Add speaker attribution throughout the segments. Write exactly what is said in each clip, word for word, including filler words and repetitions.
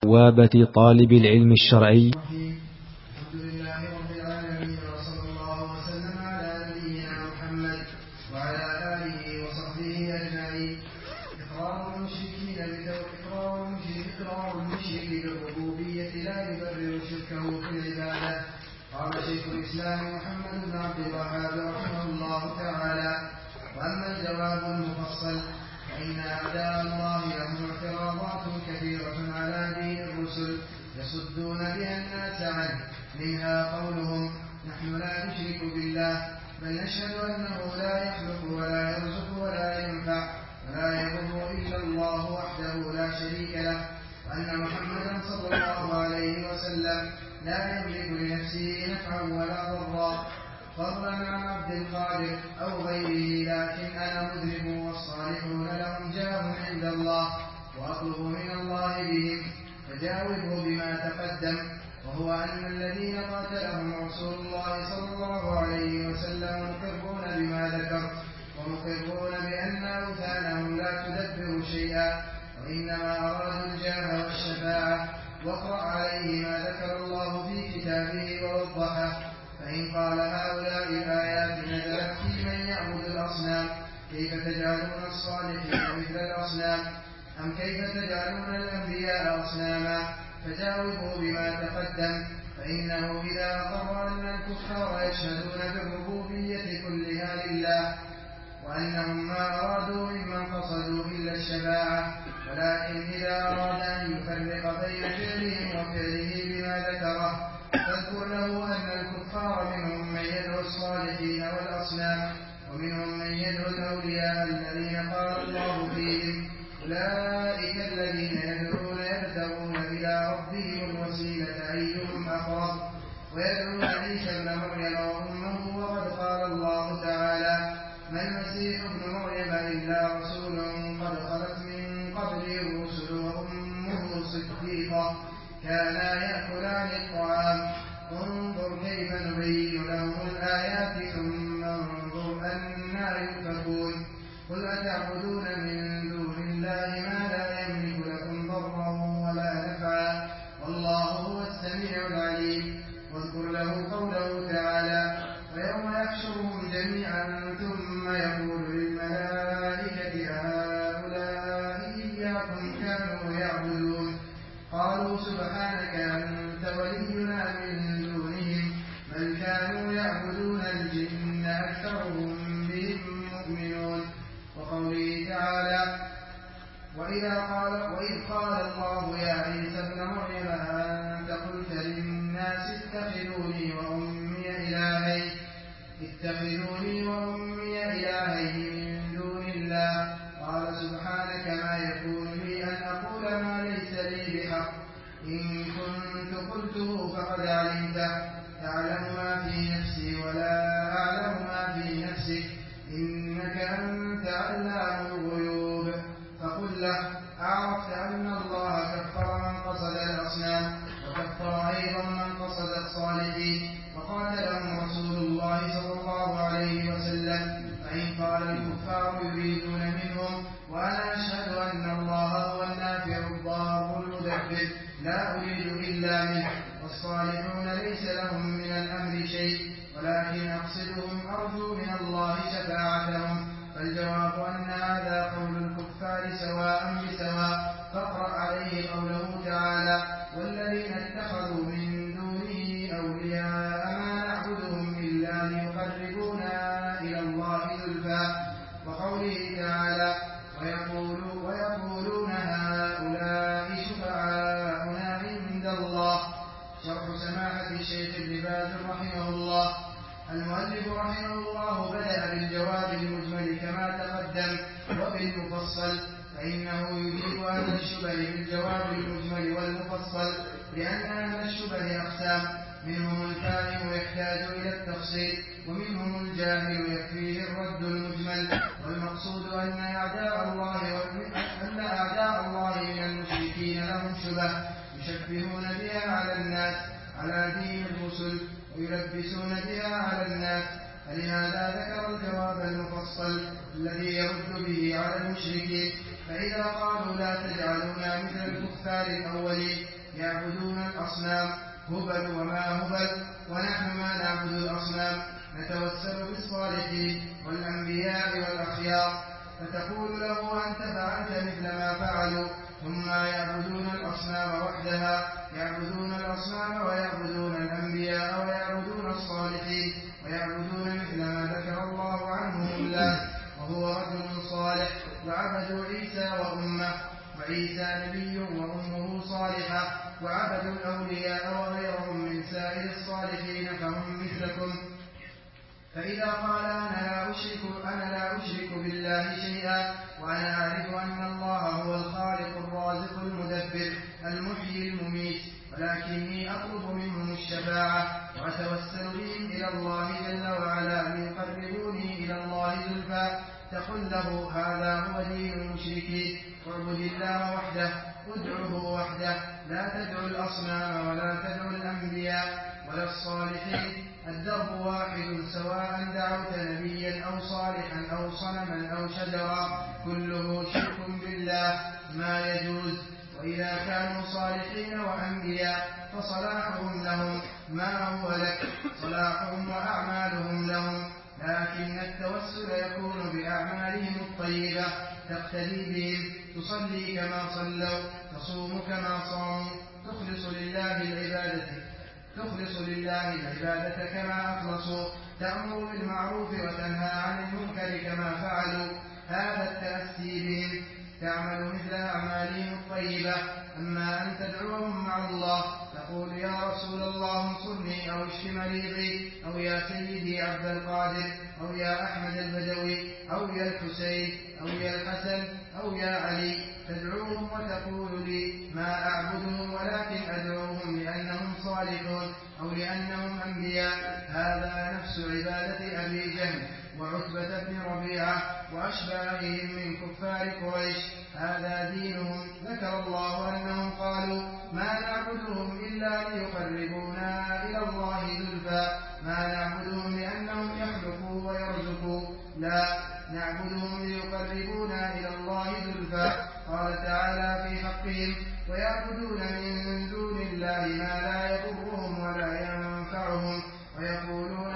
Speaker 1: بوابة طالب العلم الشرعي.
Speaker 2: الحمد لله رب العالمين، وصلى الله وسلم على نبينا محمد وعلى آله وصحبه أجمعين. إقرار المشركين إقرار المشرك بالربوبية لا يبرر شركه في العبادة. قال شيخ الإسلام محمد بن عبد الوهاب رحمه الله تعالى: وأما الجواب المفصل فإن أعداء الله لهم اعتراضات كثيرة على دين الرسل يصدون بها الناس عنه، منها قولهم: نحن لا نشرك بالله، بل نشهد أنه لا يخلق ولا يرزق ولا ينفع ولا يضر إلا الله وحده لا شريك له، وأن محمدا صلى الله عليه وسلم لا يملك لنفسه نفعا ولا ضرا فضلا عن عبد القادر أو غيره، لكن أنا مذنب والصالحون لهم جاه عند الله وأطلب من الله بهم، فجاوبه بما تقدم، وهو أن الذين قاتلهم رسول الله صلى الله عليه وسلم مقرون بما ذكر، ومقرون بأن أوثانهم لا تدبر شيئا، وإنما أرادوا الجاه والشفاعة. واقرأ عليه ما ذكر الله في كتابه ووضحه. فإن قال هؤلاء الآيات نزلت في من يعبد الأصنام، كيف تجعلون الصالحين مثل الأصنام؟ أم كيف تجعلون الأنبياء أصناما؟ فجاوبوا بما تقدم، فإنه إذا أقر أن الكفار يشهدون بالربوبية كلها لله، وأنهم ما أرادوا ممن قصدوا إلا الشفاعة، ولكن إذا أراد أن يفرق بين فعلهم وفعله بما ذكره، فاذكر له أن الكفار منهم من يدعو الصالحين والأصنام، ومنهم من يدعو الأولياء الذين قال الله فيهم: أولئك الذين يدعون يبتغون إلى ربهم الوسيلة أيهم أقرب، ويدعون عيسى ابن مريم وأمه، وقد قال الله تعالى: ما المسيح ابن مريم إلا رسول قد خلت من قبله الرسل وأمه صديقة كانا يأكلان الطعام، انظر كيف نبين لهم الآيات ثم انظر أنا يؤفكون. قل أتعبدون من دون الله ما لا يملك لكم ضرا ولا نفعا، والله هو السميع العليم. واذكر له قوله تعالى: ويوم يحشرهم جميعا ثم يقول للملائكة أهؤلاء إياكم كانوا يعبدون؟ قالوا سبحانك أنت ولينا من دونهم، بل كانوا يعبدون الجن أكثرهم بهم مؤمنون. وقوله تعالى: وإذ قال, وإذ قال الله يا عيسى ابن مريم أنت قلت للناس اتخذوني وأمي إلهين اتخذوني وأمي إلهين من دون الله، قال سبحانك ما يكون لي أن أقول ما ليس لي بحق، إن كنت قلته فقد علمته، تعلم ما في نفسي ولا أعلم ما في نفسك، إنك أنت علام الغيوب. فقل له: أعرفت أن الله كفر من قصد الأصنام، وكفر أيضا من قصد الصالحين، وقاتلهم رسول الله صلى الله عليه وسلم. فإن قال الكفار يريدون منهم: وأنا أشهد أن الله هو النافع الضار المدبر، لا أريد إلا منه، والصالحون ليس لهم من الأمر شيء، ولكن أقصدهم أرجو من الله شفاعتهم، فالجواب أن هذا قول الكفار سواء بسواء. فاقرأ عليه قوله تعالى: والذين اتخذوا من دونه أولياء ما نعبدهم إلا ليقربونا إلى الله زلفى. وقوله تعالى: ويقول ويقولون هؤلاء شفعاؤنا عند الله. شرح سماحة الشيخ ابن باز رحمه الله. المؤلف رحمه الله بدأ بالجواب المجمل كما تقدم وبالمفصل، فإنه يجيب أهل الشبه بالجواب المجمل والمفصل، لأن أهل الشبه أقسام: منهم الفاهم يحتاج إلى التفصيل، ومنهم الجاهل يكفيه الرد المجمل. والمقصود أن أعداء الله أن أعداء الله من المشركين لهم شبه يشبهون بها على الناس على دين الرسل، ويلبسون بها على الناس، فلهذا ذكر الجواب المفصل الذي يرد به على المشركين. فإذا قالوا لا تجعلونا مثل الكفار الأولين يعبدون الأصنام هبل وما هبل، ونحن ما نعبد الأصنام، نتوسل بالصالحين والأنبياء والأخيار. فتقول له أنت فعلت مثل ما فعلوا. ثم يعبدون الأصنام وحدها، يعبدون الأصنام ويعبدون الأنبياء ويعبدون الصالحين ويعبدون مثل ما ذكر الله عنهم الله، وهو رجل صالح. وعبدوا عيسى وأمه، وعيسى نبي وأمه صالحة، وعبدوا الأولياء وغيرهم من سائر الصالحين فهم مثلكم. فإذا قال أنا لا أشرك, أنا لا أشرك بالله شيئا، وأنا أعرف أن الله هو الخالق الرازق المدبر المحيي المميت، ولكني أطلب منهم الشفاعة وأتوسل بهم إلى الله جل وعلا أن يقربوني إلى الله زلفى، تقل له هذا هو دين المشركين. اعبد الله وحده، ادعه وحده، لا تدعو الأصنام ولا تدعو الأنبياء ولا الصالحين. الدرب واحد سواء دعوت نبيا أو صالحا أو صنما أو شجرا، كله شرك بالله ما يجوز. وإذا كانوا صالحين وأنبياء فصلاحهم لهم ما هو لك، صلاحهم وأعمالهم لهم، لكن التوسل يكون بأعمالهم الطيبة تقتدي بهم، تصلي كما صلوا، تصوم كما صاموا، تخلص لله العبادة تخلص لله العبادة كما أخلصوا، تأمر بالمعروف وتنهى عن المنكر كما فعلوا، هذا التأسي بهم، تعمل مثل أعمالهم الطيبة. أما أن تدعوهم مع الله، تقول يا رسول الله انصرني أو اشف مريضي، أو يا سيدي عبد القادر، أو يا أحمد البدوي، أو يا الحسين، أو يا الحسن، أو يا علي، تدعوهم وتقول لي ما أعبدهم ولكن أدعوهم لأنهم صالحون أو لأنهم أنبياء، هذا نفس عبادة أبي جهل وعتبة بن ربيعة وأشباههم من كفار قريش، هذا دينهم. ذكر الله أنهم قالوا ما نعبدهم إلا ليقربونا إلى الله زلفى، ما نعبدهم لأنهم يخلقوا ويرزقوا، لا، نعبدهم ليقربونا إلى الله زلفى. قال تعالى في حقهم ويعبدون من دون الله ما لا يضرهم ولا ينفعهم، ويقولون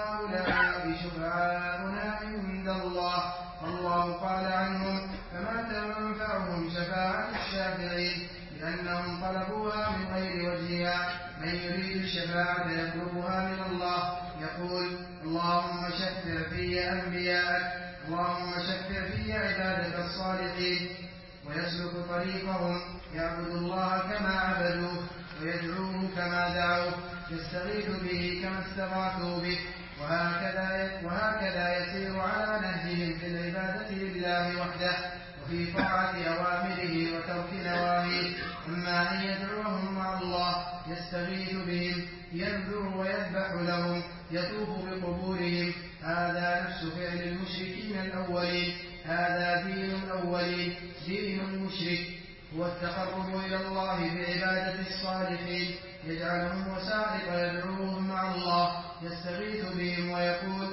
Speaker 2: هؤلاء شفعاؤنا عند الله، الله قال عنهم فما تنفعهم شفاعة الشافعين، لأنهم طلبوها من غير وجهها. من يريد الشفاعة يطلبها من الله، يقول اللهم شفع في أنبياءك، اللهم شفع في عبادك الصالحين، ويسلك طريقهم، يعبد الله كما عبدوه، ويدعوه كما دعوه، يستغيث به كما استغاثوا به، وهكذا وهكذا يسير على نهجهم في العبادة لله وحده، وفي طاعة أوامره وترك نواهيه. أما أن يدعوهم مع الله، يستغيث بهم، ينذر ويذبح لهم، يطوف بقبورهم، هذا نفس فعل المشركين الأولين، هذا دين الأولين، دين المشرك هو التقرب إلى الله بعبادة الصالحين، يجعلهم وسائط يدعوهم مع الله، يستغيث بهم ويقول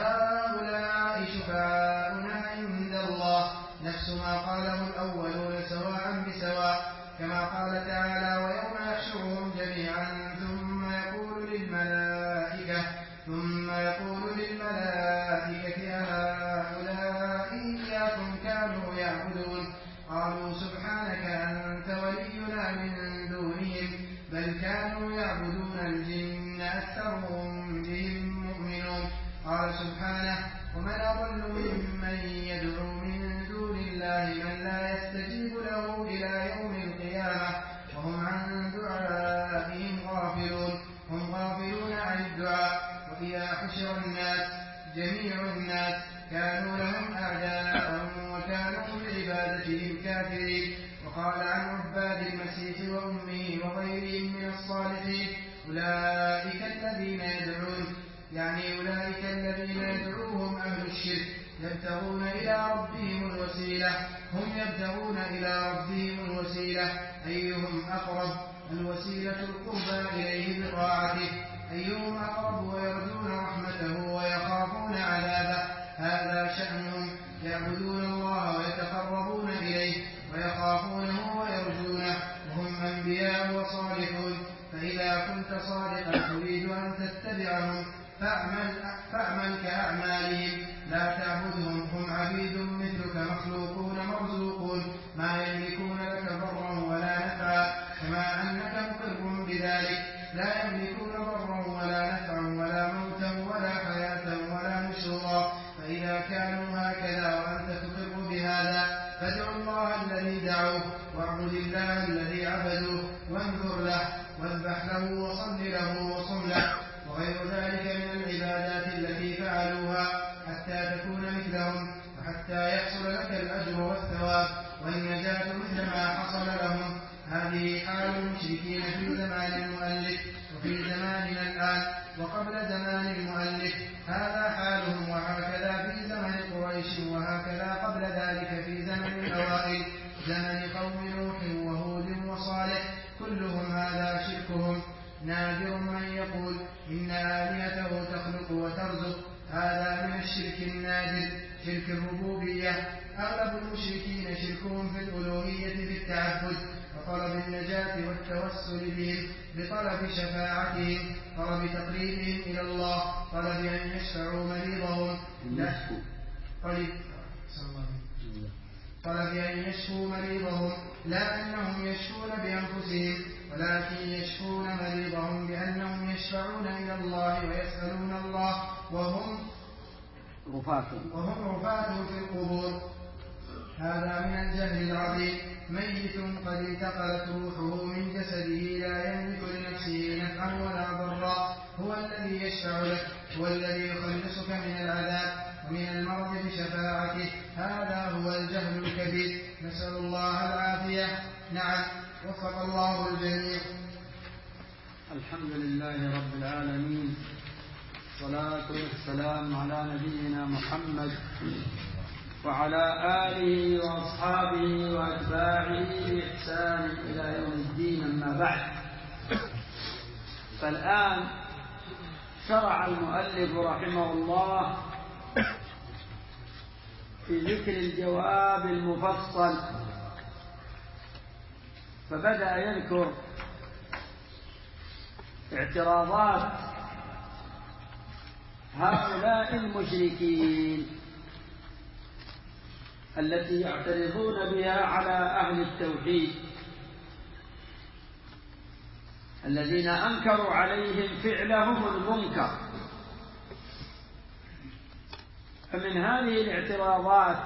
Speaker 2: هؤلاء شفعاؤنا عند الله، نفس ما قاله الأولون سواء بسواء، كما قال تعالى ويوم يحشرهم جميعا ثم يقول للملائكة ثم يقول للملائكة هؤلاء إياكم كانوا يعبدون، قالوا سبحانك أنت ولينا من دونهم بل كانوا يعبدون الجن أكثرهم بهم مؤمنون. قال سبحانه ومن أضل ممن يدعو من دون الله من لا يستجيب له إلى يوم القيامة وهم عن دعائهم غافلون، هم غافلون عن الدعاء. وإذا حشر الناس جميع الناس كانوا لهم أعداء وكانوا بعبادتهم كافرين. وقال عن عباد المسيح وأمه وغيرهم من الصالحين أولئك الذين يدعون، يعني أولئك الذين يدعوهم أهل الشرك يبتغون إلى ربهم الوسيلة، هم يبتغون إلى ربهم الوسيلة أيهم أقرب، الوسيلة القربى إليه بطاعته، أيهم أقرب ويرجون رحمته ويخافون عذابه، هذا شأنهم، يعبدون الله ويتقربون إليه ويخافونه ويرجونه، وهم أنبياء وصالحون. فإذا كنت صادقا تريد أن تتبعهم فاعمل, فاعمل كأعمالهم لا تعبدهم، هم عبيد مثلك مخلوقون مرزوقون ما يملكون لك ضرا ولا نفعا كما أنك مقر بذلك، لا يملكون ضرا ولا نفعا ولا موتا ولا حياة ولا نشورا. فإذا كانوا هكذا وأنت تقر بهذا فادع الله الذي دعوه واعبد الله الذي عبدوه وانظر له واذبح له وصل له وصم له وغير ذلك من العبادات التي فعلوها حتى تكون مثلهم وحتى يحصل لك الأجر والثواب والنجاة مثل ما حصل لهم. هذه حال المشركين في زمان المؤلف وفي زماننا الآن وقبل زمان المؤلف، هذا حالهم، وهكذا في زمن قريش وهكذا قبل ذلك في زمن الأوائل زمن قوم نوح وهود وصالح، كلهم هذا شركهم. نادر من يقول إن آلهته تخلق وترزق، هذا من الشرك النادر شرك الربوبية. أغلب المشركين شركهم في الألوهية بالتعبد وطلب النجاة والتوسل بهم، بطلب شفاعتهم، طلب تقريبهم إلى الله، طلب أن يشفعوا مريضهم، لا طلب طلب أن يشفوا مريضهم، لا أنهم يشفون بأنفسهم، ولكن يشفون مريضهم بأنهم يشفعون إلى الله ويسألون الله وهم وهم رفاة في القبور. هذا من الجهل العظيم. ميت قد انتقلت روحه من جسده لا يملك لنفسه نفعا ولا ضرا، هو الذي يشفع لك، هو الذي يخلصك من العذاب ومن المرض بشفاعته. هذا هو الجهل الكبير، نسأل الله العافية. نعم، وفق الله الجميع.
Speaker 3: الحمد لله رب العالمين، والصلاة والسلام على نبينا محمد وعلى آله وأصحابه وأتباعه بإحسان إلى يوم الدين، أما بعد. فالآن شرع المؤلف رحمه الله في ذكر الجواب المفصل، فبدأ يذكر اعتراضات هؤلاء المشركين التي يعترضون بها على أهل التوحيد الذين أنكروا عليهم فعلهم المنكر. فمن هذه الاعتراضات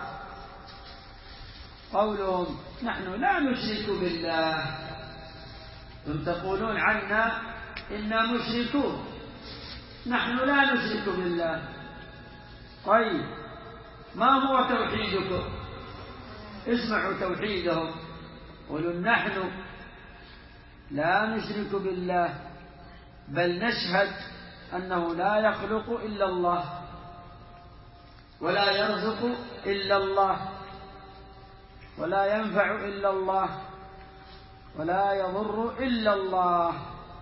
Speaker 3: قولهم نحن لا نشرك بالله، ثم تقولون عنا إنا مشركون، نحن لا نشرك بالله. طيب ما هو توحيدكم؟ اسمعوا توحيدهم، قولوا نحن لا نشرك بالله، بل نشهد أنه لا يخلق إلا الله ولا يرزق إلا الله ولا ينفع إلا الله ولا يضر إلا الله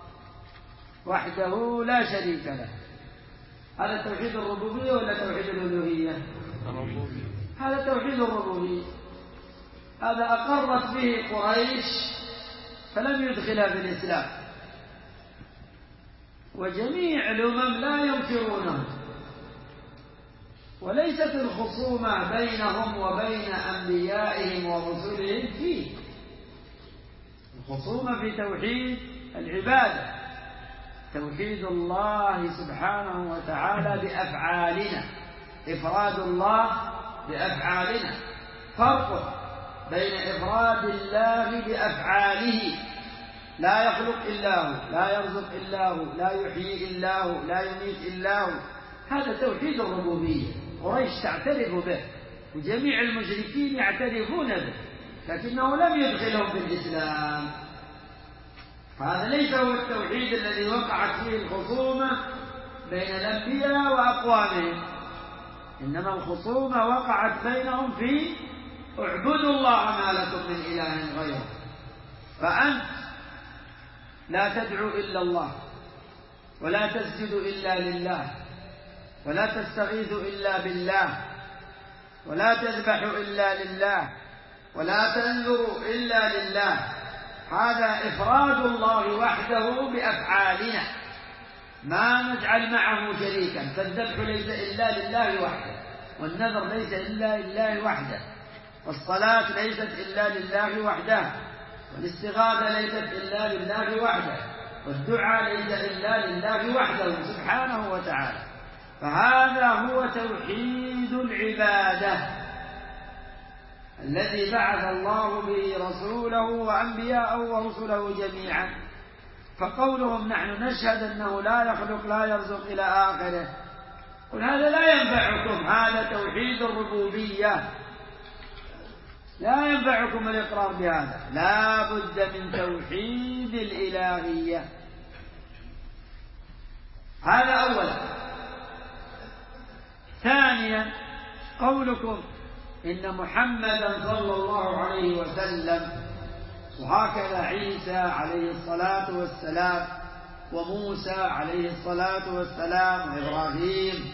Speaker 3: وحده لا شريك له. هذا توحيد الربوبية ولا توحيد الألوهية؟ هذا توحيد الربوبية، هذا أقرت به قريش فلم يدخلها في الإسلام، وجميع الأمم لا ينكرونه. وليست الخصومة بينهم وبين أنبيائهم ورسلهم فيه، الخصومة في توحيد العبادة، توحيد الله سبحانه وتعالى بأفعالنا، إفراد الله بأفعالنا. فرق بين إفراد الله بأفعاله، لا يخلق إلا هو، لا يرزق إلا هو، لا يحيي إلا هو، لا يميت إلا هو، هذا توحيد الربوبية. قريش تعترف به وجميع المشركين يعترفون به، لكنه لم يدخلهم في الإسلام. هذا ليس هو التوحيد الذي وقعت فيه الخصومة بين الأنبياء وأقوامهم، إنما الخصومة وقعت بينهم في اعبدوا الله ما لكم من إله غيره. فأنت لا تدعو إلا الله، ولا تسجد إلا لله، ولا تستغيث إلا بالله، ولا تذبح إلا لله، ولا تنذر إلا لله. هذا إفراد الله وحده بأفعالنا، ما نجعل معه شريكا. فالذبح ليس إلا لله وحده، والنذر ليس إلا لله وحده، والصلاة ليست إلا لله وحده، والاستغاثة ليست إلا لله وحده، والدعاء ليس إلا لله وحده سبحانه وتعالى. فهذا هو توحيد العبادة الذي بعث الله به رسوله وأنبياءه ورسله جميعا. فقولهم نحن نشهد أنه لا يخلق لا يرزق إلى آخره، قل هذا لا ينفعكم، هذا توحيد الربوبية، لا ينفعكم الإقرار بهذا، لا بد من توحيد الإلهية. هذا أولا. ثانيا قولكم إن محمدا صلى الله عليه وسلم وهكذا عيسى عليه الصلاة والسلام وموسى عليه الصلاة والسلام وإبراهيم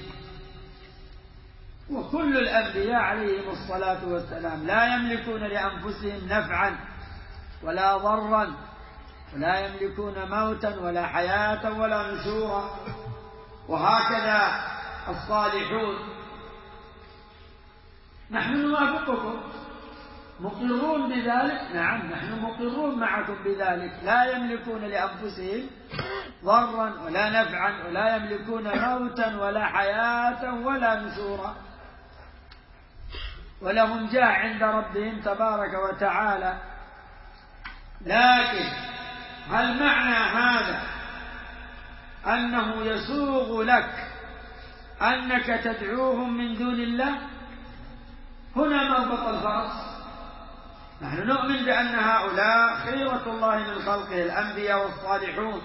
Speaker 3: وكل الأنبياء عليهم الصلاة والسلام لا يملكون لأنفسهم نفعا ولا ضرا، ولا يملكون موتا ولا حياة ولا نشورا. وهكذا الصالحون. نحن نوافقكم، مقرون بذلك، نعم نحن مقرون معكم بذلك، لا يملكون لأنفسهم ضرا ولا نفعا ولا يملكون موتا ولا حياة ولا نشورا، ولهم جاه عند ربهم تبارك وتعالى. لكن هل معنى هذا أنه يسوغ لك أنك تدعوهم من دون الله؟ هنا مربط الفرس. نحن نؤمن بأن هؤلاء خيرة الله من خلقه الأنبياء والصالحون،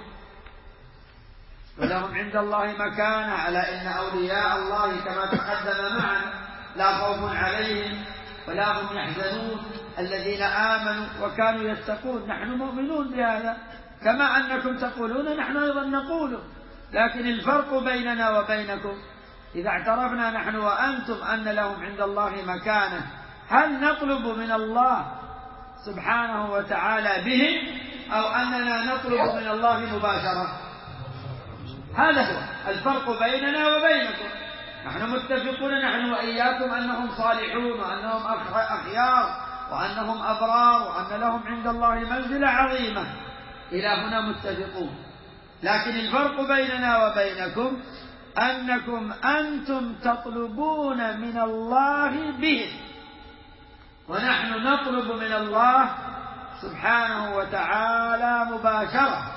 Speaker 3: ولهم عند الله مكانة، ألا إن أولياء الله كما تقدم معنا لا خوف عليهم ولا هم يحزنون الذين آمنوا وكانوا يتقون. نحن مؤمنون بهذا كما أنكم تقولون، نحن أيضا نقوله. لكن الفرق بيننا وبينكم إذا اعترفنا نحن وأنتم أن لهم عند الله مكانة، هل نطلب من الله سبحانه وتعالى بهم أو أننا نطلب من الله مباشرة؟ هذا هو الفرق بيننا وبينكم. نحن متفقون نحن وإياكم أنهم صالحون وأنهم أخيار وأنهم أبرار وأن لهم عند الله منزلة عظيمة، إلى هنا متفقون. لكن الفرق بيننا وبينكم أنكم أنتم تطلبون من الله بهم، ونحن نطلب من الله سبحانه وتعالى مباشرة.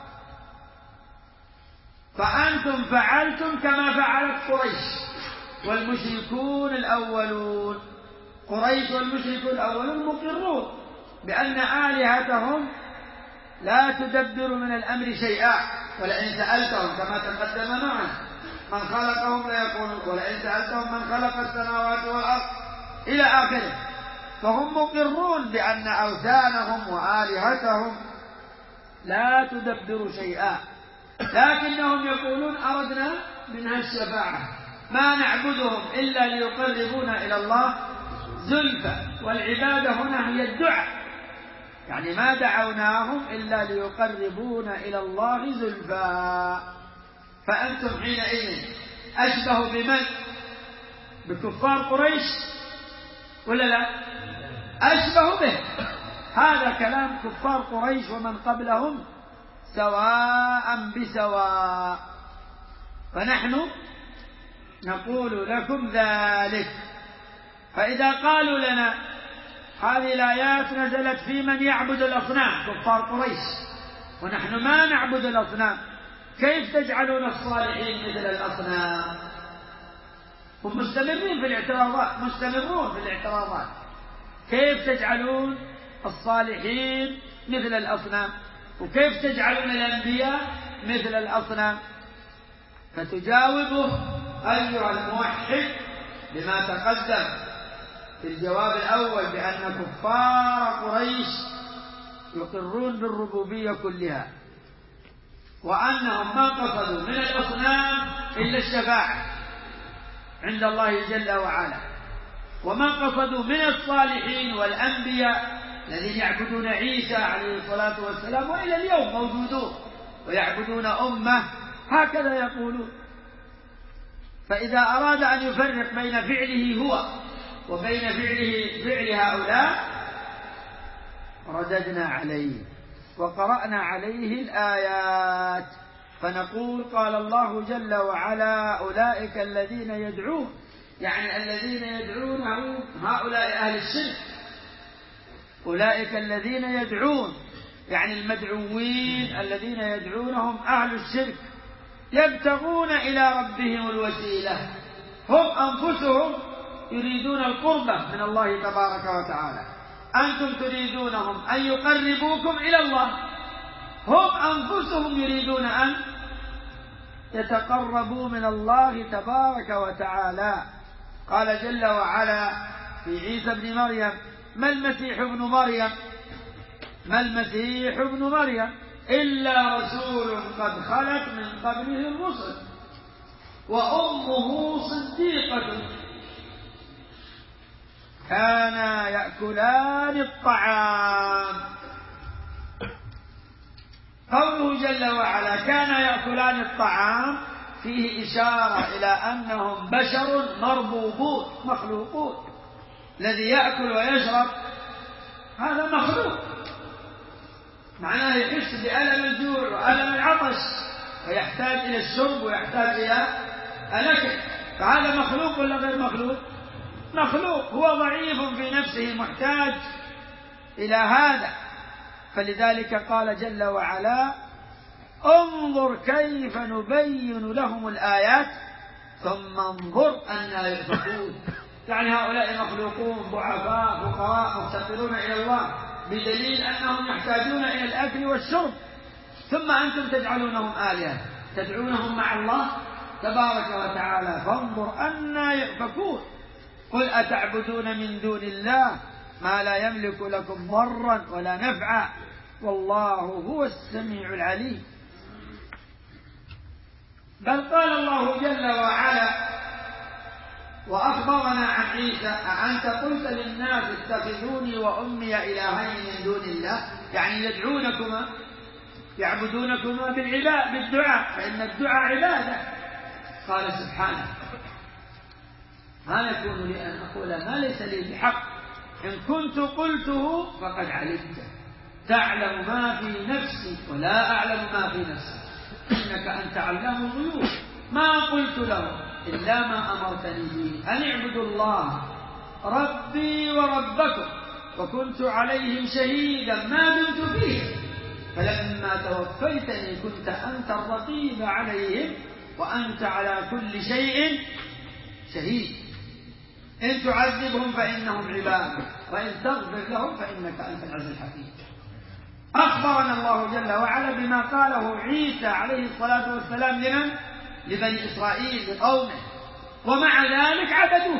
Speaker 3: فأنتم فعلتم كما فعلت قريش والمشركون الأولون. قريش والمشركون الأولون مقرون بأن آلهتهم لا تدبر من الأمر شيئا، ولئن سألتهم كما تقدم معنا من خلقهم ليقولون ولئن سألتهم من خلق السماوات والأرض إلى آخره. فهم مقرون بأن أوثانهم وآلهتهم لا تدبر شيئا، لكنهم يقولون أردنا منها الشفاعة، ما نعبدهم إلا ليقربونا إلى الله زلفى. والعبادة هنا هي الدعاء، يعني ما دعوناهم إلا ليقربونا إلى الله زلفى. فأنتم حينئذ أشبه بمن؟ بكفار قريش ولا لا؟ أشبه به. هذا كلام كفار قريش ومن قبلهم سواء بسواء. فنحن نقول لكم ذلك. فإذا قالوا لنا هذه الآيات نزلت في من يعبد الأصنام كفار قريش ونحن ما نعبد الأصنام، كيف تجعلون الصالحين مثل الأصنام؟ هم مستمرين في الاعتراضات، مستمرون في الاعتراضات. كيف تجعلون الصالحين مثل الأصنام؟ وكيف تجعلون الأنبياء مثل الأصنام؟ فتجاوبه أيها الموحد بما تقدم في الجواب الأول بأن كفار قريش يقرون بالربوبية كلها، وأنهم ما قصدوا من الأصنام إلا الشفاعة عند الله جل وعلا، وما قصدوا من الصالحين والأنبياء الذين يعبدون عيسى عليه الصلاة والسلام وإلى اليوم موجودون ويعبدون أمه هكذا يقولون. فإذا أراد أن يفرق بين فعله هو وبين فعله فعل هؤلاء رددنا عليه وقرأنا عليه الآيات فنقول قال الله جل وعلا أولئك الذين يدعون، يعني الذين يدعونه هؤلاء أهل الشرك، أولئك الذين يدعون يعني المدعوين الذين يدعونهم أهل الشرك يبتغون إلى ربهم الوسيلة، هم أنفسهم يريدون القربة من الله تبارك وتعالى، أنتم تريدونهم أن يقربوكم إلى الله، هم أنفسهم يريدون أن يتقربوا من الله تبارك وتعالى. قال جل وعلا في عيسى ابن مريم ما المسيح ابن مريم ما المسيح ابن مريم إلا رسول قد خلت من قبله الرسل وأمه صديقة كانا يأكلان الطعام. قوله جل وعلا كانا يأكلان الطعام فيه إشارة إلى أنهم بشر مربوبون مخلوقون، الذي يأكل ويشرب هذا مخلوق، معناه يحس بألم الجوع وألم العطش ويحتاج إلى الشرب ويحتاج إلى الأكل، فهذا مخلوق ولا غير مخلوق؟ مخلوق، هو ضعيف في نفسه محتاج إلى هذا. فلذلك قال جل وعلا انظر كيف نبين لهم الآيات ثم انظر أنى يؤفكون، يعني هؤلاء مخلوقون ضعفاء فقراء مفتقرون إلى الله بدليل أنهم يحتاجون إلى الأكل والشرب، ثم أنتم تجعلونهم آلهة تدعونهم مع الله تبارك وتعالى، فانظر أنى يؤفكون. قل أتعبدون من دون الله ما لا يملك لكم ضرا ولا نفعا والله هو السميع العليم. بل قال الله جل وعلا وأخبرنا عن عيسى أأنت قلت للناس اتخذوني وأمي إلهين من دون الله، يعني يدعونكما يعبدونكما بالعباء بالدعاء، فإن الدعاء عبادة. قال سبحانه ما يكون لي أن أقول ما ليس لي بحق إن كنت قلته فقد علمته تعلم ما في نفسي ولا أعلم ما في نفسي إنك أنت علام الغيوب ما قلت له إلا ما أمرتني به أن اعبدوا الله ربي وربكم وكنت عليهم شهيدا ما دمت فيهم فلما توفيتني كنت أنت الرقيب عليهم وأنت على كل شيء شهيد إن تعذبهم فإنهم عبادك وإن تغفر لهم فإنك أنت العزيز الحكيم. أخبرنا الله جل وعلا بما قاله عيسى عليه الصلاة والسلام لمن؟ لبني إسرائيل لقومه، ومع ذلك عبدوه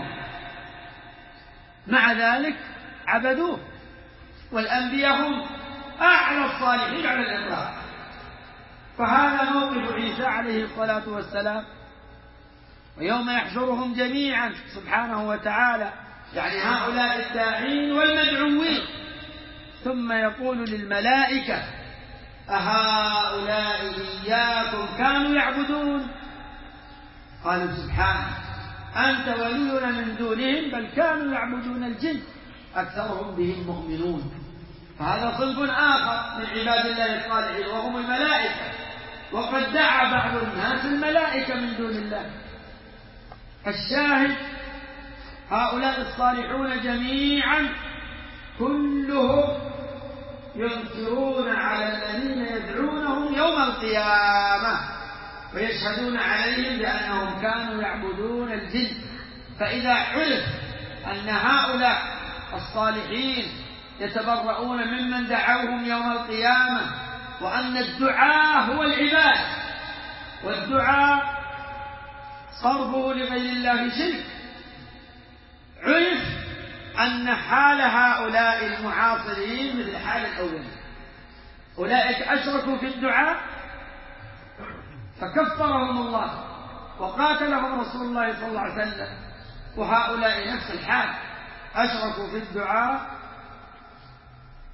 Speaker 3: مع ذلك عبدوه والأنبياء هم أعلى الصالحين على الإطلاق. فهذا موقف عيسى عليه الصلاة والسلام. ويوم يحشرهم جميعا سبحانه وتعالى يعني هؤلاء الداعين والمدعوين ثم يقول للملائكة أهؤلاء إياكم كانوا يعبدون؟ قالوا سبحانه أنت ولينا من دونهم بل كانوا يعبدون الجن أكثرهم بهم مؤمنون. فهذا صنف آخر من عباد الله الصالحين وهم الملائكة، وقد دعا بعض الناس الملائكة من دون الله. فالشاهد هؤلاء الصالحون جميعا كلهم ينكرون على الذين يدعونهم يوم القيامة ويشهدون عليهم بأنهم كانوا يعبدون الجن. فإذا عرف أن هؤلاء الصالحين يتبرؤون ممن دعوهم يوم القيامة وأن الدعاء هو العباد والدعاء صرفه لغير الله شرك، عرف أن حال هؤلاء المعاصرين مثل حال الأولين، أولئك أشركوا في الدعاء فكفرهم الله وقاتلهم رسول الله صلى الله عليه وسلم، وهؤلاء نفس الحال أشركوا في الدعاء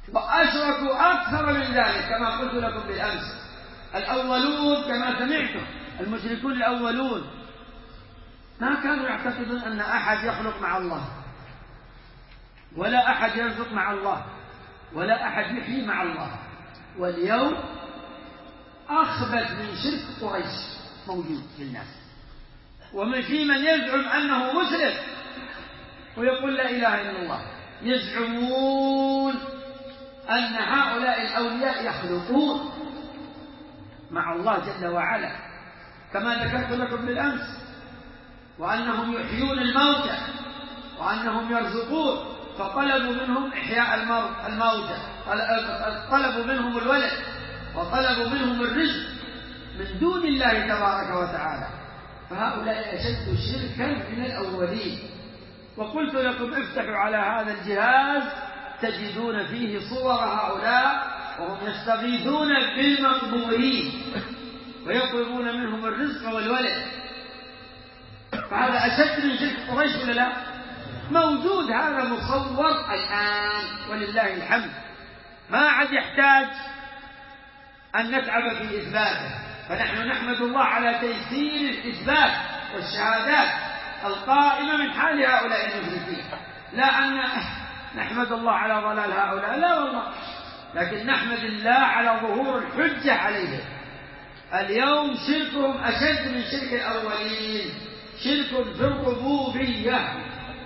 Speaker 3: وأشركوا أكثر من ذلك كما قلت لكم بالأمس. الأولون كما سمعتم، المشركون الأولون ما كانوا يعتقدون أن أحد يخلق مع الله، ولا أحد يرزق مع الله، ولا أحد يحيي مع الله. واليوم أخبث من شرك قريش موجود في الناس، ومن في من يزعم أنه مسلم ويقول لا إله إلا الله، يزعمون أن هؤلاء الأولياء يخلقون مع الله جل وعلا كما ذكرت لكم بالأمس، وأنهم يحيون الموتى، وأنهم يرزقون، فطلبوا منهم إحياء الموتى، طلبوا منهم الولد، وطلبوا منهم الرزق من دون الله تبارك وتعالى. فهؤلاء أشد شركا من الأولين. وقلت لكم افتحوا على هذا الجهاز تجدون فيه صور هؤلاء وهم يستغيثون بالمقبورين ويطلبون منهم الرزق والولد. فهذا أشد من شرك قريش ولا لا؟ موجود هذا مصور الآن ولله الحمد، ما عاد يحتاج أن نتعب في إثباته، فنحن نحمد الله على تيسير الإثبات والشهادات القائمة من حال هؤلاء المشركين، لا أن نحمد الله على ضلال هؤلاء، لا والله، لكن نحمد الله على ظهور الحجة عليهم. اليوم شركهم أشد من شرك الأولين، شرك في الربوبية.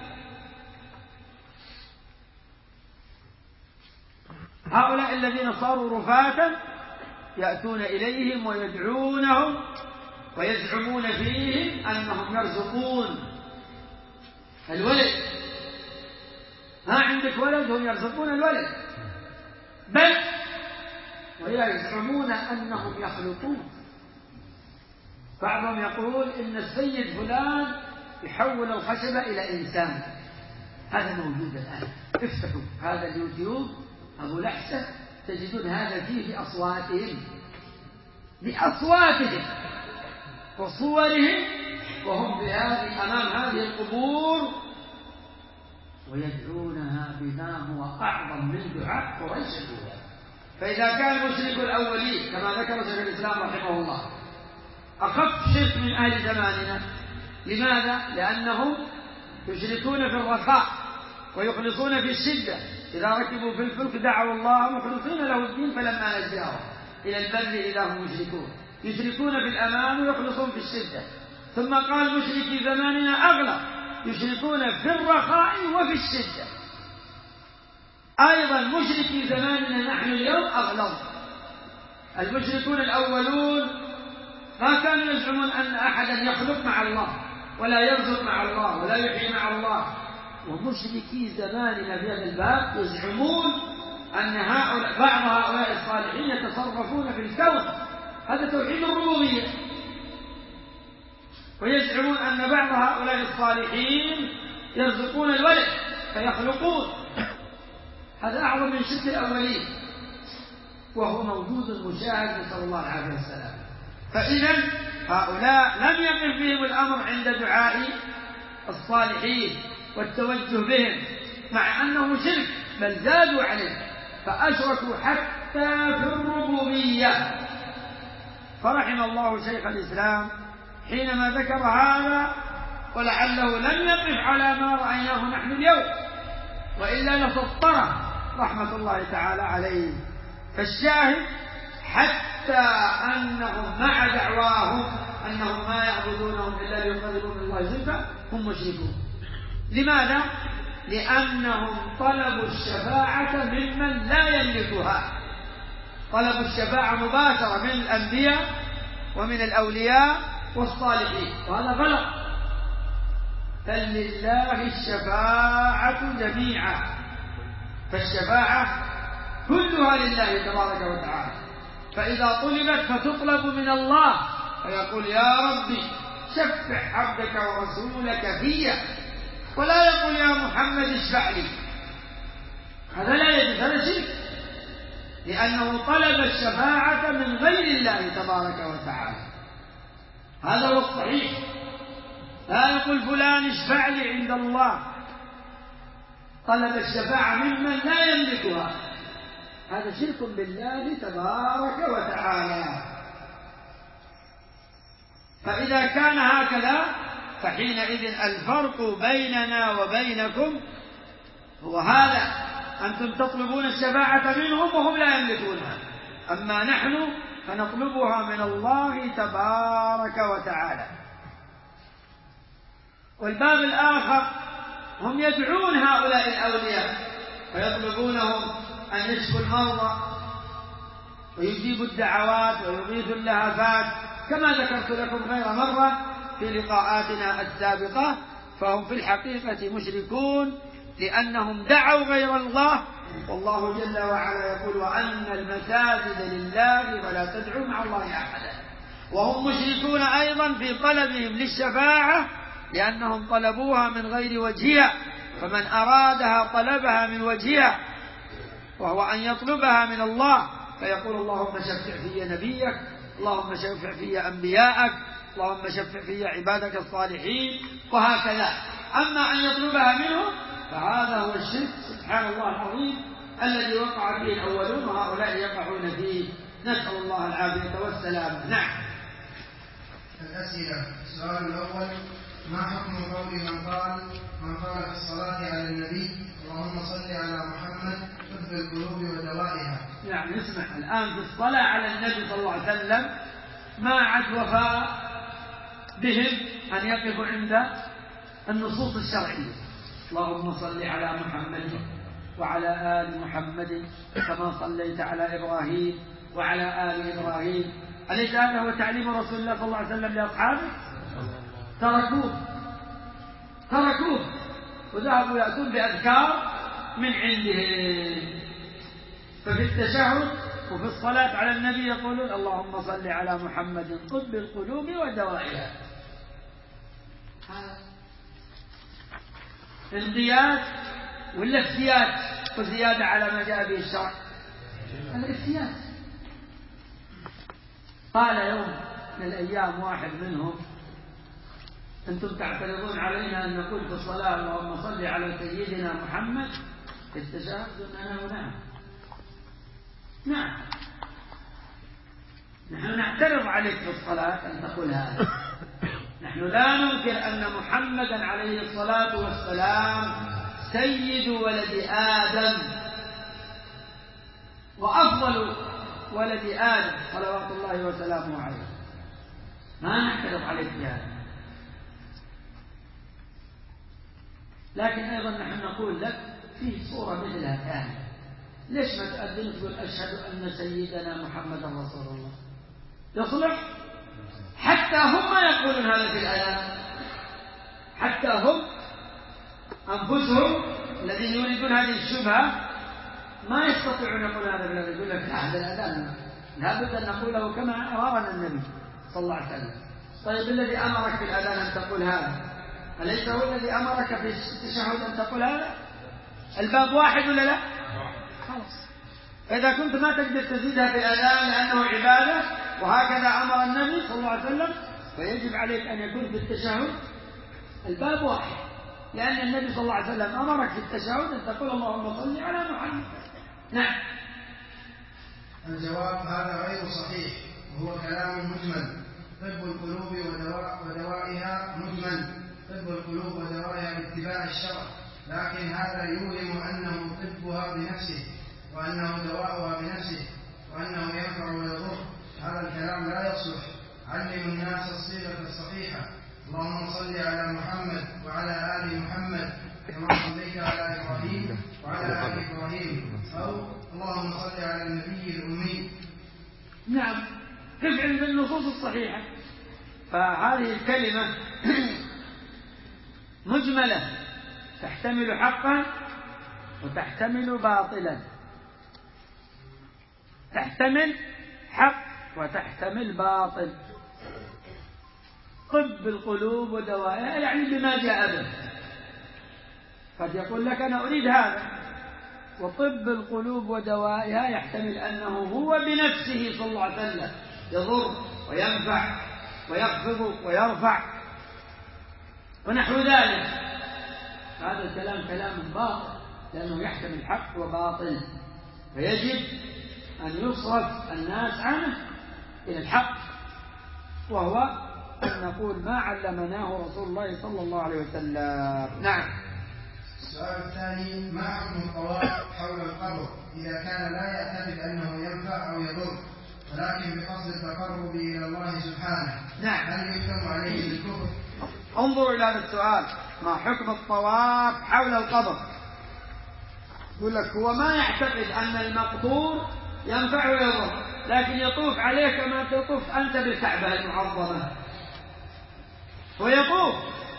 Speaker 3: هؤلاء الذين صاروا رفاة يأتون إليهم ويدعونهم ويزعمون فيهم أنهم يرزقون الولد. ما عندك ولد، هم يرزقون الولد، بل ويزعمون أنهم يخلقون. بعضهم يقول إن السيد فلان يحول الخشبة إلى إنسان. هذا موجود الآن، افتحوا هذا اليوتيوب أبو لحسة تجدون هذا فيه بأصواتهم بأصواتهم وصورهم وهم بهذه أمام هذه القبور ويدعونها بما هو أعظم من دعاء قريش الأولى. فإذا كان مشرك الأولين كما ذكر شيخ الإسلام رحمه الله أخف شرك من أهل زماننا. لماذا؟ لأنهم يشركون في الرخاء ويخلصون في الشدة. إذا ركبوا في الفلك دعوا الله مخلصين له الدين فلما نجاهم إلى البر إذا هم يشركون. يشركون في الأمان ويخلصون في الشدة. ثم قال مشركي زماننا أغلب، يشركون في الرخاء وفي الشدة. أيضا مشركي زماننا نحن اليوم أغلب. المشركون الأولون ما كانوا يزعمون أن أحدا يخلق مع الله ولا يرزق مع الله ولا يحيي مع الله. ومشركي زماننا في هذا الباب يزعمون أن هؤلاء بعض هؤلاء الصالحين يتصرفون في الكون، هذا توحيد الربوبية. ويزعمون أن بعض هؤلاء الصالحين يرزقون الولد فيخلقون، هذا أعظم من شرك الأولين، وهو موجود مشاهد، نسأل الله العافية والسلام. فإذا هؤلاء لم يقف بهم الأمر عند دعاء الصالحين والتوجه بهم، مع أنه شرك، بل زادوا عليه فأشركوا حتى في الربوبية. فرحم الله شيخ الإسلام حينما ذكر هذا، ولعله لم يقف على ما رأيناه نحن اليوم، وإلا لسطره رحمة الله تعالى عليه. فالشاهد حتى أنهم مع دعواهم أنهم ما يعبدونهم إلا ليقربوا من الله زلفى هم مشركون. لماذا؟ لأنهم طلبوا الشفاعة ممن لا يملكها، طلبوا الشفاعة مباشرة من الأنبياء ومن الأولياء والصالحين، وهذا غلط. فلله الشفاعة جميعا، فالشفاعة كلها لله تبارك وتعالى. فإذا طلبت فتطلب من الله، فيقول يا ربي شفع عبدك ورسولك فيا، ولا يقول يا محمد اشفع لي. هذا لا يجوز، هذا شرك، لأنه طلب الشفاعة من غير الله تبارك وتعالى. هذا هو الصحيح. لا يقول فلان اشفع لي عند الله، طلب الشفاعة ممن لا يملكها، هذا شرك بالله تبارك وتعالى. فإذا كان هكذا فحينئذ الفرق بيننا وبينكم هو هذا: أنتم تطلبون الشفاعة منهم وهم لا يملكونها، أما نحن فنطلبها من الله تبارك وتعالى. والباب الآخر هم يدعون هؤلاء الأولياء فيطلبونهم أن يشفوا المرضى ويجيبوا الدعوات ويغيثوا اللهفات كما ذكرت لكم غير مرة في لقاءاتنا السابقة. فهم في الحقيقة مشركون لأنهم دعوا غير الله، والله جل وعلا يقول: وأن المساجد لله فلا تدعوا مع الله أحدا. وهم مشركون أيضا في طلبهم للشفاعة لأنهم طلبوها من غير وجهها، فمن أرادها طلبها من وجهها، وهو أن يطلبها من الله فيقول: اللهم شفع في نبيك، اللهم شفع في أنبياءك، اللهم شفع في عبادك الصالحين، وهكذا. أما أن يطلبها منه فهذا هو الشرك سبحان الله العظيم الذي وقع فيه الأولون وهؤلاء يقعون فيه، نسأل الله العافية والسلامة. نعم.
Speaker 2: الأسئلة: السؤال الأول: ما حكم قول من قال من قال في الصلاة على النبي اللهم صل على محمد طب القلوب ودوائها؟
Speaker 3: يعني اسمع، الآن في الصلاة على النبي صلى الله عليه وسلم ما عاد وفاء بهم أن يقفوا عند النصوص الشرعية: اللهم صل على محمد وعلى آل محمد كما صليت على إبراهيم وعلى آل إبراهيم. أليس هذا هو تعليم رسول الله صلى الله عليه وسلم لأصحابه؟ تركوه تركوه وذهبوا يأتون بأذكار من عندهم. ففي التشهد وفي الصلاة على النبي يقولون: اللهم صل على محمد طب القلوب ودوائها. انقياد ولا افتيات؟ وزيادة على ما جاء به الشرع. الافتيات. قال يوم من الأيام واحد منهم: أنتم تعترضون علينا أن نقول في الصلاة اللهم صل على سيدنا محمد في التشهد؟ قلنا: نعم نعم، نحن نعترض عليك في الصلاة أن تقول هذا. نحن لا ننكر أن محمدا عليه الصلاة والسلام سيد ولد آدم وأفضل ولد آدم صلوات الله وسلامه عليه، ما نعترض عليك بهذا. لكن أيضا نحن نقول لك في صورة مثلها ثانية: ليش ما تأذن تقول أشهد أن سيدنا محمد رسول الله؟ يصلح. حتى هم ما يقولون هذا في الأذان، حتى هم أنفسهم الذين يريدون هذه الشبهة ما يستطيعون يقول هذا في الأذان. يقول لك هذا الأذان لابد أن نقوله كما أمرنا النبي صلى الله عليه وسلم. طيب الذي أمرك في الأذان أن تقول هذا أليس هو الذي أمرك في التشهد أن تقول هذا؟ الباب واحد ولا لا؟ خلاص. فإذا كنت ما تقدر تزيدها في الأذان لأنه عبادة وهكذا أمر النبي صلى الله عليه وسلم، فيجب عليك أن يكون في التشهد الباب واحد، لأن النبي صلى الله عليه وسلم أمرك في التشهد أن تقول اللهم صل على محمد. نعم.
Speaker 2: الجواب: هذا غير صحيح وهو كلام مجمل. طب القلوب ودواء ودوائها مجمل، طب القلوب ودوائها باتباع الشرع، لكن هذا يوهم أنه طبها بنفسه وأنه دواؤها بنفسه وأنه ينفع ويضر. هذا الكلام لا يصلح. علموا الناس الصيغة الصحيحة: اللهم صل على محمد وعلى آل محمد كما صليت على إبراهيم وعلى آل إبراهيم، أو اللهم صل على النبي الأمي.
Speaker 3: نعم، تفعل بالنصوص الصحيحة. فهذه الكلمة مجملة تحتمل حقا وتحتمل باطلا، تحتمل حق وتحتمل باطل. طب القلوب ودوائها يعني بما جاء به. قد يقول لك أنا أريد هذا، وطب القلوب ودوائها يحتمل أنه هو بنفسه صلى الله عليه وسلم يضر وينفع ويخفض ويرفع ونحو ذلك. هذا الكلام كلام باطل لأنه يحتمل حق وباطل. فيجب أن يصرف الناس عنه إلى الحق، وهو أن نقول ما علمناه رسول الله صلى الله عليه وسلم. نعم.
Speaker 2: السؤال الثاني: ما حكم الطواف حول القبر إذا كان لا يعتقد أنه ينفع أو يضر ولكن بقصد التقرب إلى الله سبحانه؟
Speaker 3: نعم.
Speaker 2: هل يحكم عليه بالكفر؟
Speaker 3: انظروا إلى هذا السؤال: ما حكم الطواف حول القبر؟ يقول لك هو ما يعتقد أن المقبور ينفع ويضر، لكن يطوف عليه كما تطوف أنت بالكعبة المعظمة، ويطوف.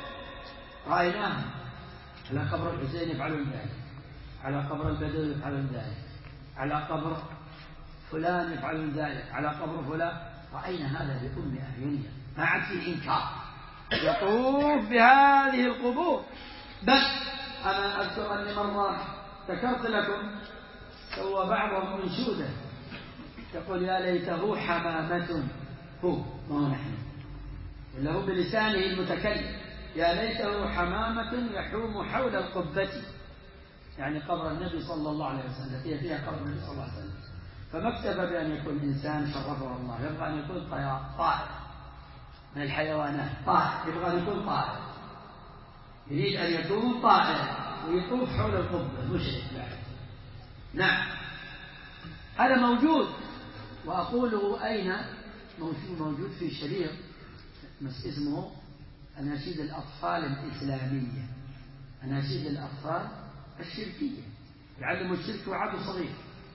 Speaker 3: رأيناه على قبر الحسين يفعلون ذلك، على قبر البدوي يفعلون ذلك، على قبر فلان يفعلون ذلك، على قبر فلان. رأينا هذا بأم أعيننا، ما عاد فيه إنكار، يطوف بهذه القبور. بس أنا أذكر أني مرة ذكرت لكم سوى بعضهم منشودة يقول: يا ليته حمامة، هو ما هو نحن، إلا هو بلسانه المتكلم، يا ليته حمامة يحوم حول القبة، يعني قبر النبي صلى الله عليه وسلم، هي فيها قبر النبي صلى الله عليه وسلم. فما اكتفى بأن يكون إنسان شرفه الله، يبغى أن يكون طائر من الحيوانات، طائر، يبغى أن يكون طائر، يريد أن يكون طائر ويطوف حول القبة مشرك بعد. نعم، هذا موجود، وأقوله أين موجود؟ موجود في شريط اسمه أناشيد الأطفال الإسلامية، أناشيد الأطفال الشركية، يعلم الشرك وعد صغير.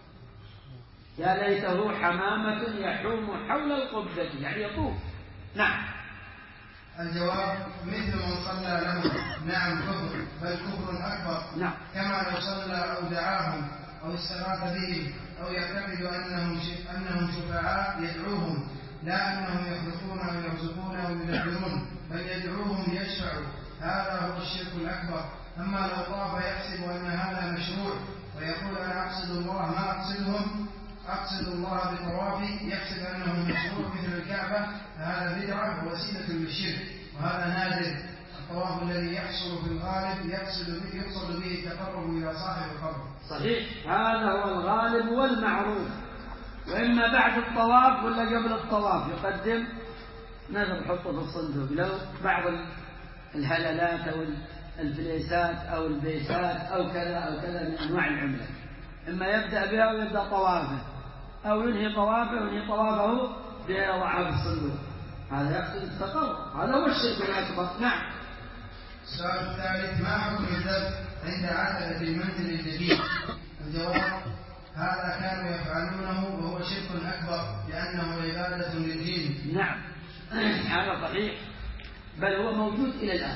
Speaker 3: يا ليته حمامة يحوم حول القبة، يعني يطوف. نعم.
Speaker 2: الجواب: مثل من صلى له نعم كفر، بل كفر أكبر.
Speaker 3: نعم.
Speaker 2: كما لو صلى أو دعاهم أو استغاث بهم أو يعتقد أنهم أنهم شفعاء يدعوهم، لا أنهم يخلقون أو يرزقون أو يدبرون، بل يدعوهم ليشفعوا. هذا هو الشرك الأكبر. أما لو طاف يحسب أن هذا مشروع ويقول: أنا أقصد الله ما أقصدهم، أقصد الله بطوافي، يحسب أنه مشروع مثل الكعبة، فهذا بدعة ووسيلة للشرك، وهذا نادر. الطواف الذي يحصل في الغالب يقصد به يقصد به التقرب إلى صاحب القبر.
Speaker 3: صحيح، هذا هو الغالب والمعروف. وإما بعد الطواف ولا قبل الطواف يقدم ماذا بحطه في الصندوق، لو بعض الهلالات أو الفليسات أو البيسات أو كذا أو كذا من أنواع العملة، إما يبدأ بها ويبدأ طوافه، أو ينهي طوافه وينهي طوافه بيضعها في الصندوق. هذا يقصد التقرب، هذا هو الشرك الأكبر. نعم.
Speaker 2: السؤال الثالث: ما حكم الذبح عند عتبة المنزل الجديد؟ الجواب: هذا كانوا يفعلونه وهو شرك أكبر لأنه عبادة للجن.
Speaker 3: نعم، هذا صحيح، بل هو موجود إلى الآن،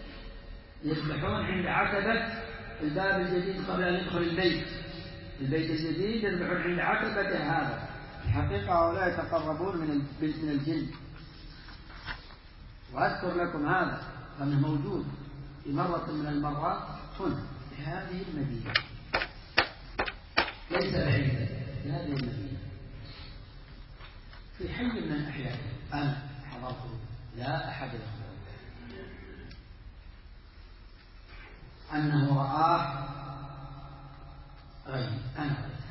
Speaker 3: يذبحون عند عتبة الباب الجديد قبل أن يدخل البيت، البيت الجديد يذبحون عند عتبة هذا. الحقيقة هؤلاء يتقربون من من الجن، وأذكر لكم هذا أنه موجود في مرة من المرات هنا في هذه المدينة، ليس بعيدا، في هذه المدينة في حي من الأحياء أنا حضرته، لا أحد يخبر أنه رآه غيري، أنا رأيته.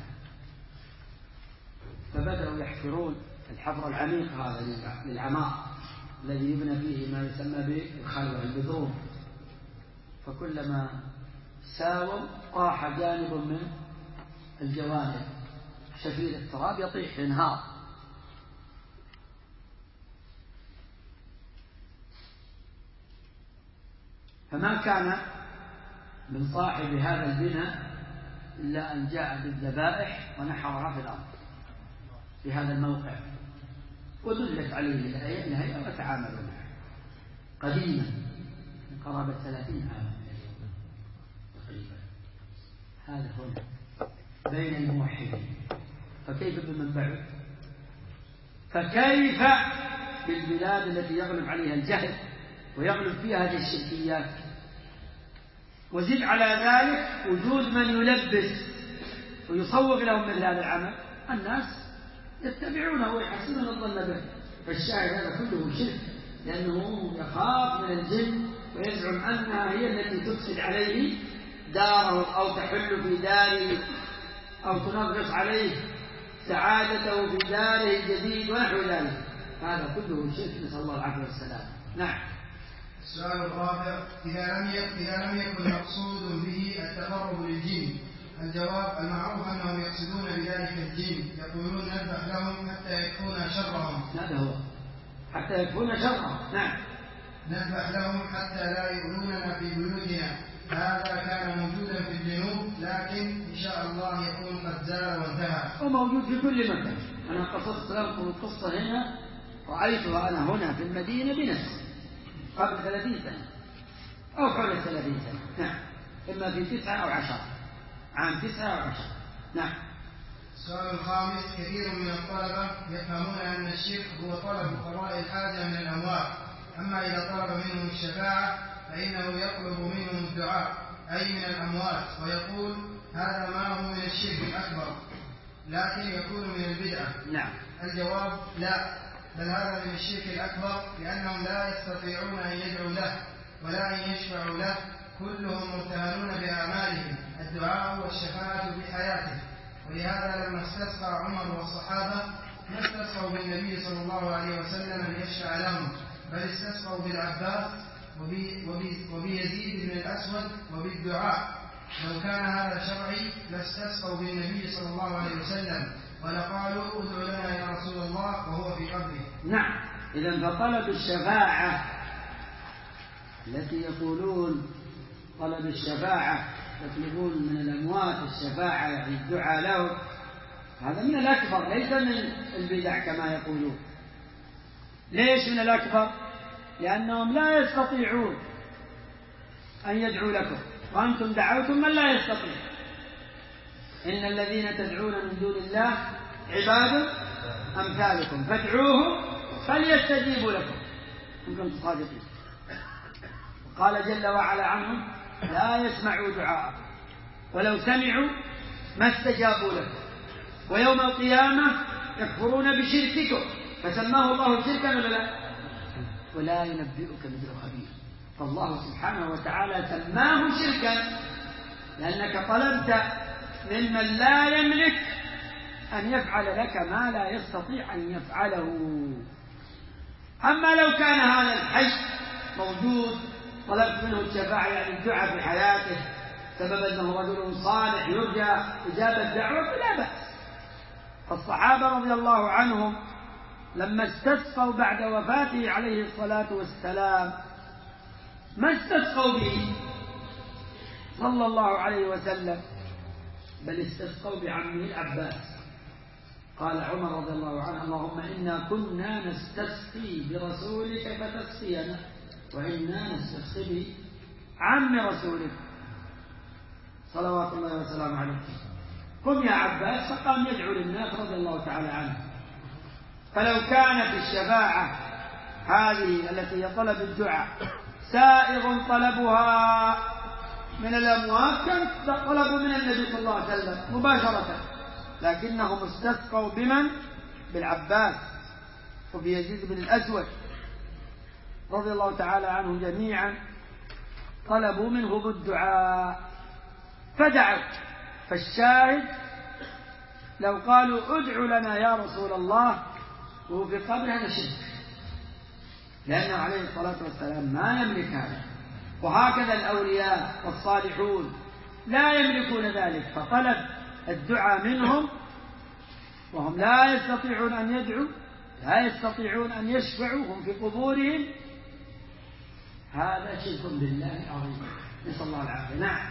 Speaker 3: فبدأوا يحفرون الحفر العميق هذا للعماق الذي يبنى فيه ما يسمى بالخلوة، البذور. فكلما ساووا طاح جانب من الجوانب، شفير التراب يطيح ينهار. فما كان من صاحب هذا البناء إلا أن جاء بالذبائح ونحرها في الأرض في هذا الموقع، ودلت عليه الهيئة وتعاملوا معه قديما من قرابة ثلاثين عاما تقريبا. هذا هنا بين الموحدين، فكيف بمن بعد؟ فكيف بالبلاد التي يغلب عليها الجهل ويغلب فيها هذه الشركيات؟ وزد على ذلك وجود من يلبس ويصوغ لهم مثل هذا العمل، الناس يتبعونه ويحسنون الظن به. فالشاهد هذا كله شرك، لأنه يخاف من الجن ويزعم أنها هي التي تفسد عليه داره أو تحل في داره أو تنغص عليه سعادته في داره الجديد ونحو ذلك، هذا كله شرك، نسأل الله العافية والسلام. نعم.
Speaker 2: السؤال الرابع: إذا لم يكن إذا لم يكن مقصود به التقرب للجن، الجواب: المعروف أنهم يقصدون بذلك الجن، يقولون نذبح لهم حتى يكفون شرهم.
Speaker 3: هذا هو، حتى يكفون شرهم. نعم.
Speaker 2: نذبح لهم حتى لا يؤذوننا في بيوتنا. هذا كان موجودا في الجنوب، لكن إن شاء الله يكون قد زال وانتهى.
Speaker 3: وموجود في كل مكان. أنا قصصت لكم القصة هنا، رأيتها أنا هنا في المدينة بنفسي قبل ثلاثين سنة أو حول ثلاثين سنة. نعم. إما في تسعة أو عشرة، عام تسعة أو عشرة. نعم.
Speaker 2: السؤال الخامس: كثير من الطلبة يفهمون أن الشرك هو طلب قضاء الحاجة من الأموات، أما إذا طلب منهم الشفاعة فإنه يطلب منهم الدعاء أي من الأموات، ويقول هذا ما هو من الشرك الأكبر لكن يكون من البدعة.
Speaker 3: نعم.
Speaker 2: الجواب: لا، بل هذا من الشرك الأكبر، لأنهم لا يستطيعون أن يدعوا له ولا أن يشفعوا له، كلهم مرتهنون بأعمالهم الدعاء والشفاعة بحياته. ولهذا لما استسقى عمر والصحابة ما استسقوا بالنبي صلى الله عليه وسلم ليشفع لهم، بل استسقوا بالعباس وبيزيد بن الأسود وبالدعاء. لو كان هذا شرعي لاستسقوا بالنبي صلى الله عليه وسلم ولقالوا ادع لنا يا رسول الله وهو في قبره.
Speaker 3: نعم. إذا فطلب الشفاعة التي يقولون طلب الشفاعة، يطلبون من الأموات الشفاعة يعني الدعاء له، هذا من الأكبر ليس من البدع كما يقولون. ليش من الأكبر؟ لأنهم لا يستطيعون أن يدعوا لكم، وأنتم دعوتم من لا يستطيع. إن الذين تدعون من دون الله عباد أمثالكم فادعوهم فليستجيبوا لكم إن كنتم صادقين. قال جل وعلا عنهم لا يسمعوا دعاءكم ولو سمعوا ما استجابوا لكم ويوم القيامة يكفرون بشرككم، فسماه الله شركا ولا لا؟ ولا ينبئك مثل خبير. فالله سبحانه وتعالى سماه شركا لأنك طلبت ممن لا يملك أن يفعل لك ما لا يستطيع أن يفعله. أما لو كان هذا الحي موجود طلبت منه الشفاعة يعني الدعاء في حياته سبب أنه رجل صالح يرجى إجابة دعوة فلا بأس. فالصحابة رضي الله عنهم لما استسقوا بعد وفاته عليه الصلاة والسلام ما استسقوا به صلى الله عليه وسلم، بل استسقوا بعمه العباس. قال عمر رضي الله عنه اللهم إنا كنا نستسقي برسولك فتسقينا وإنا نستسقي بعم رسولك صلوات الله وسلامه عليه. قم يا عباس، فقام يدعو للناس رضي الله تعالى عنه. فلو كانت الشفاعة هذه التي هي طلب الدعاء سائغ طلبها من الأموات كان طلبوا من النبي صلى الله عليه وسلم مباشرة، لكنهم استسقوا بمن؟ بالعباس وبيزيد بن الأسود رضي الله تعالى عنهم جميعا، طلبوا منه بالدعاء فدعوا. فالشاهد لو قالوا ادعوا لنا يا رسول الله وهو في قبر هذا شرك، لأنه عليه الصلاة والسلام ما يملك هذا. وهكذا الأولياء والصالحون لا يملكون ذلك، فطلب الدعاء منهم وهم لا يستطيعون أن يدعوا، لا يستطيعون أن يشفعوا، هم في قبورهم، هذا شرك بالله عظيم، نسأل الله العافية. نعم.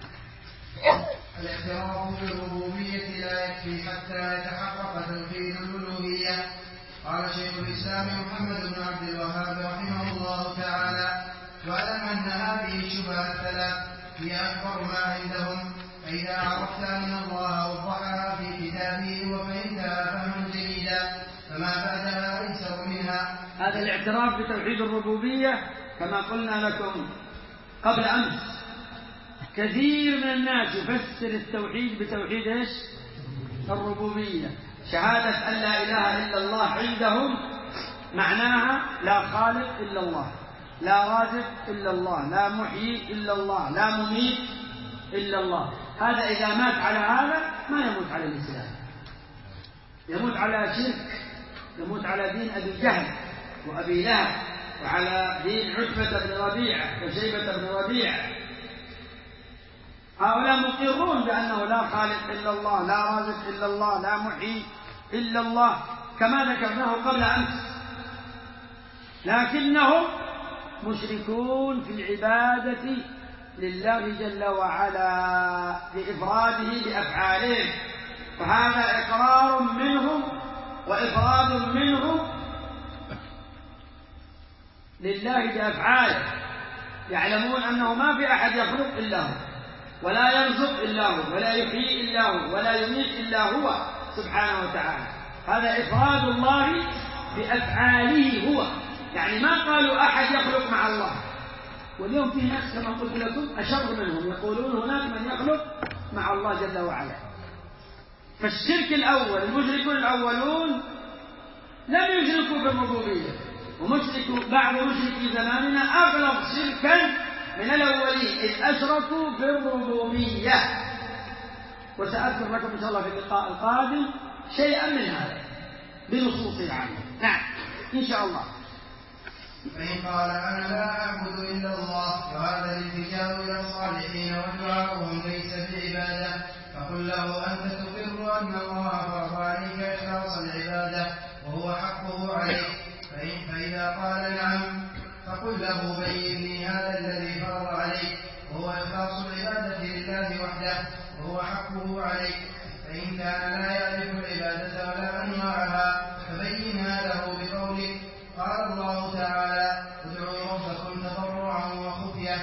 Speaker 2: الاعتراف بالربوبية لا يكفي حتى يتحقق توحيد الألوهية. قال شيخ الإسلام محمد بن عبد الوهاب رحمه الله تعالى: واعلم أن هذه الشبهة الثلاث هي أكبر ما عندهم، فإذا عرفت أن الله وضحها في كتابه وفهمتها فهما جيدا فما بعدها أيسر منها.
Speaker 3: هذا الاعتراف بتوحيد الربوبية كما قلنا لكم قبل أمس، كثير من الناس يفسر التوحيد بتوحيد إيش؟ الربوبية. شهادة أن لا إله إلا الله عندهم معناها لا خالق إلا الله، لا رازق إلا الله، لا محيي إلا الله، لا مميت إلا الله. هذا إذا مات على هذا ما يموت على الإسلام، يموت على شرك، يموت على دين أبي جهل وأبي لهب، وعلى دين عتبة بن ربيعة وشيبة بن ربيعة. هؤلاء مقرون بأنه لا خالق إلا الله، لا رازق إلا الله، لا محيي إلا الله كما ذكرناه قبل أمس، لكنهم مشركون في العبادة لله جل وعلا بإفراده بأفعالهم، وهذا إقرار منهم وإفراد منهم لله بأفعاله. يعلمون أنه ما في أحد يخلق إلا هو، ولا يرزق إلا هو، ولا يحيي إلا هو، ولا يميت إلا هو سبحانه وتعالى. هذا إفراد الله بأفعاله هو، يعني ما قالوا أحد يخلق مع الله. واليوم في ناس كما قلت لكم أشر منهم يقولون هناك من يخلق مع الله جل وعلا. فالشرك الأول، المشركون الأولون لم يشركوا بالربوبية، ومشركوا بعض مشركي زماننا أغلظ شركا من الأولين إذ أشركوا في الربوبية. وسأذكر لكم إن شاء الله في اللقاء القادم شيئا من هذا بنصوص العامة. نعم إن شاء الله.
Speaker 2: فإن قال أنا لا أعبد إلا الله وهذا الالتجاء إلى الصالحين ودعاؤهم ليس بعبادة، فقل له أنت تقر أن الله فرض عليك إخلاص العبادة وهو حقه عليك. فإذا قال نعم فقل له بين لي هذا الذي فرض عليك وهو إخلاص العبادة لله وحده وهو حقه عليك. فإن كان لا يعرف العبادة ولا أنواعها فبينها له بقولك قال الله تعالى ادعوا ربكم تضرعا وخفية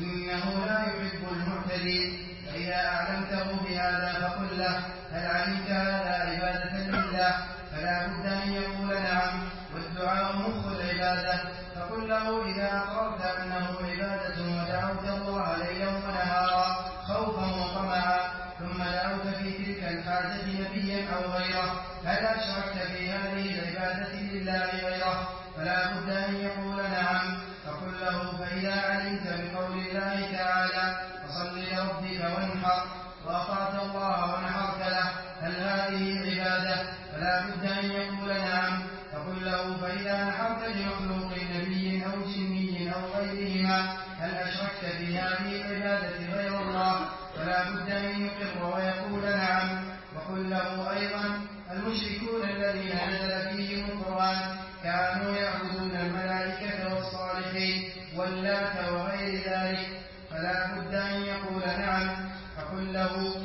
Speaker 2: إنه لا يحب المعتدين. فإذا أعلمته بهذا فقل له هل علمت هذا عبادة لله؟ فلا بد أن يقول نعم، والدعاء مخ العبادة. فقل له إذا أقررت أنه عبادة ودعوت الله ليلا ونهارا خوفا وطمعا ثم دعوت في تلك الحاجة نبيا أو غيره هل أشركت في هذه العبادة لله غيره؟ فلا بد أن يقول نعم. فقل له فإذا علمت بقول الله تعالى فصل لربك وانحر وأطعت الله ونحرت له هل هذه عبادة؟ فلا بد أن يقول نعم. فقل له فإذا نحرت لمخلوق نبي أو جني أو غيرهما هل أشركت في هذه العبادة غير الله؟ فلا بد أن يقر ويقول نعم. وقل له أيضا المشركون الذين نزل فيهم القرآن كانوا يعبدون الملائكة والصالحين واللات وغير ذلك فلا بد أن يقول نعم. فقل له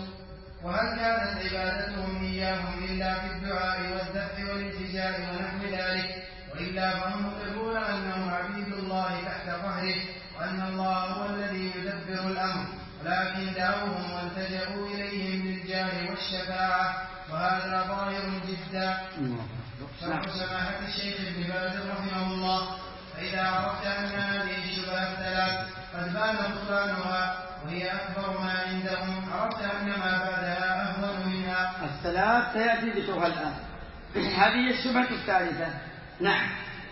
Speaker 2: وهل كانت عبادتهم إياهم إلا في الدعاء والذبح والالتجاء ونحو ذلك؟ وإلا فهم مقرون أنهم عبيد الله تحت قهره وأن الله هو الذي يدبر الأمر، ولكن دعوهم والتجأوا إليهم بالجاه والشفاعة، وهذا ظاهر جدا. شرح سماحة الشيخ ابن باز رحمه الله. فإذا عرفت أن هذه الشبهة الثلاث قد بان بطلانها وهي أكبر ما عندهم عرفت أن ما بعدها أهون منها.
Speaker 3: الثلاث سيأتي ذكرها الآن. هذه الشبهة الثالثة. نعم.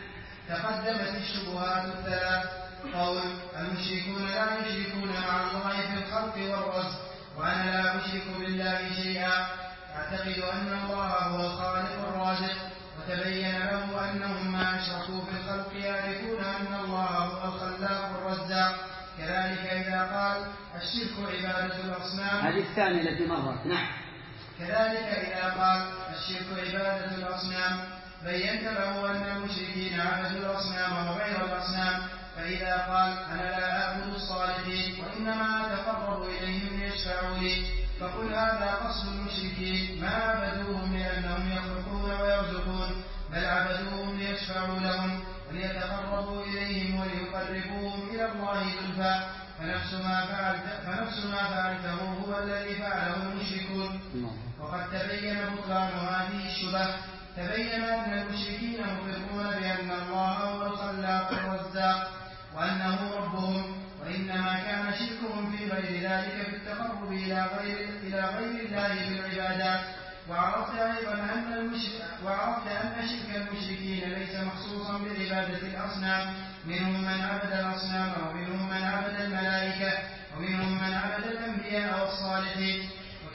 Speaker 2: تقدمت الشبهات الثلاث. قول المشركون لا يشركون مع الله في الخلق والرزق وأنا لا أشرك بالله شيئا. أعتقد أن الله هو الخالق الرازق وتبين له أنهم ما أشركوا في الخلق يعرفون أن الله هو الخلاق الرزاق. كذلك إذا قال الشرك عبادة الأصنام
Speaker 3: هذه الثانية التي مرت. نعم.
Speaker 2: كذلك إذا قال الشرك عبادة الأصنام بينت له أن المشركين عبدوا الأصنام وغير الأصنام. فإذا قال أنا لا أعبد الصالحين وإنما أتقرب إليهم ليشفعوا لي فقل هذا قصد المشركين ما عبدوهم لأنهم يخلقون ويرزقون بل عبدوهم ليشفعوا لهم وليتقربوا إليهم وليقربوهم إلى الله زلفى فنفس ما فعلت فنفس ما فعلته هو الذي فعله المشركون. وقد تبين بطلان هذه الشبه. تبين أن المشركين مقرون بأن الله هو الخلاق الرزاق وأنه ربهم، وإنما كان شركهم في غير ذلك بالتقرب إلى غير إلى غير الله بالعبادات. وعرفت أيضا أن المشرك وعرفت أن شرك المشركين ليس مخصوصا بعبادة الأصنام، منهم من عبد الأصنام ومنهم من عبد الملائكة ومنهم من عبد الأنبياء والصالحين.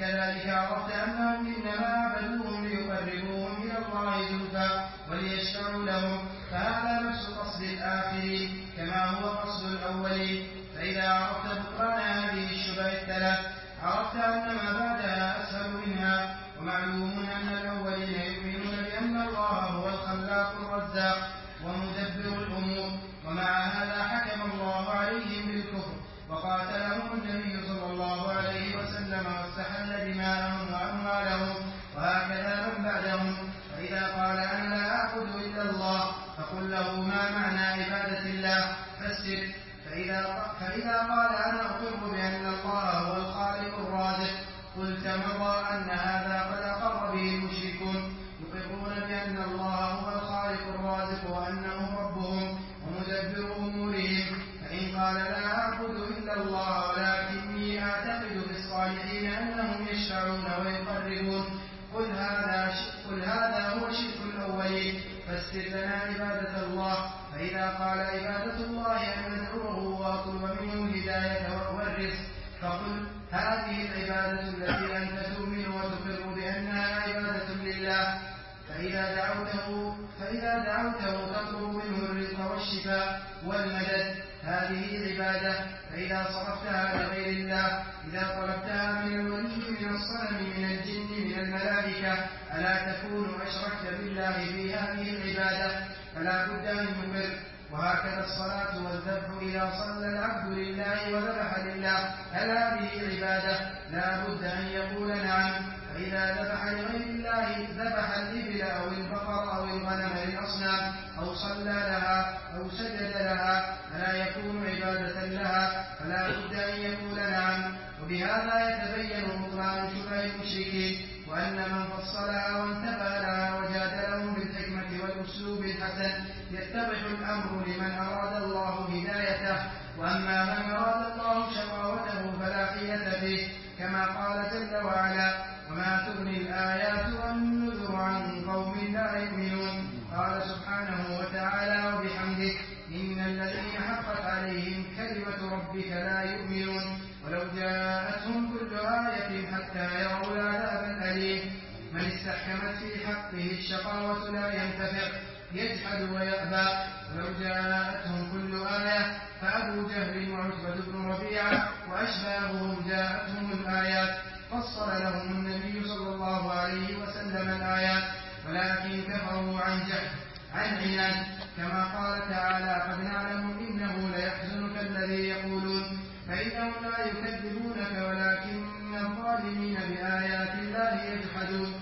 Speaker 2: وكذلك عرفت أنهم إنما عبدوهم ليقربوهم إلى الله زلفى وليشفعوا لهم، فهذا نفس قصد الآخرين كما هو قصد الأولين. فإذا عرفت بطلان هذه الشبه الثلاث عرفت أن ما بعدها أسهل منها. ومعلوم أن الأولين يؤمنون بأن الله هو الخلاق الرزاق ومدبر الأمور، ومع هذا حكم الله عليهم بالكفر وقاتلهم النبي صلى الله عليه وسلم واستحل دماءهم وأموالهم، وهكذا من بعدهم. فإذا قال أنا لا أعبد إلا الله فقل له ما معنى عبادة الله فسر. فإذا, فإذا قال أنا أقر بأن الله هو الخالق الرازق قلت مضى أن هذا قد أقر به المشركون يقرون بأن الله هو الخالق الرازق وأنه ربهم ومدبر أمورهم. فإن قال لا أعبد إلا الله ولكني أعتقد بالصالحين أنهم يشفعون ويقربون قل هذا, قل هذا هو شرك الأولين فسر لنا عبادة الله. فإذا قال عبادة الله أن ندعوه وأطلب منه الهداية والرزق فقل هذه العبادة التي أنت تؤمن وتقر بأنها عبادة لله. فإذا دعوته, فإذا دعوته تطلب منه الرزق والشفاء والمدد هذه عبادة. فإذا صرفتها لغير الله إذا طلبتها من الولي من الصنم من الجن من الملائكة ألا تكون أشركت بالله في هذه العبادة؟ فلا بد أن يقر. وهكذا الصلاة والذبح إذا صلى العبد لله وذبح لله هل هذه عبادة؟ لا بد أن يقول نعم. فإذا ذبح لغير الله ذبح الإبل أو البقر أو الغنم للأصنام أو صلى لها أو سجد لها فلا يكون عبادة لها، فلا بد أن يقول نعم. وبهذا يتبين بطلان شبه المشركين وأن من فصلها وانتبه لها وجادلهم بالحكمة والأسلوب الحسن يتضح الأمر لمن أراد الله هدايته. وأما من أراد الله شقاوته فلا حيلة فيه كما قال جل وعلا وما تغني الآيات والنذر عن قوم لا يؤمنون. قال سبحانه وتعالى وبحمده إن الذين حقت عليهم كلمة ربك لا يؤمنون ولو جاءتهم كل آية حتى يروا العذاب الأليم. من استحكمت في حقه الشقاوة لا ينتفع يجحد ويأبى. ولو جاءتهم كل آية فأبو جهل وعتبة بن ربيعة وأشباههم جاءتهم الآيات فصل لهم النبي صلى الله عليه وسلم الآيات ولكن كفروا عن جهل عن عناد كما قال تعالى قد نعلم إنه ليحزنك الذي يقولون فإنهم لا يكذبونك ولكن الظالمين بآيات الله يجحدون.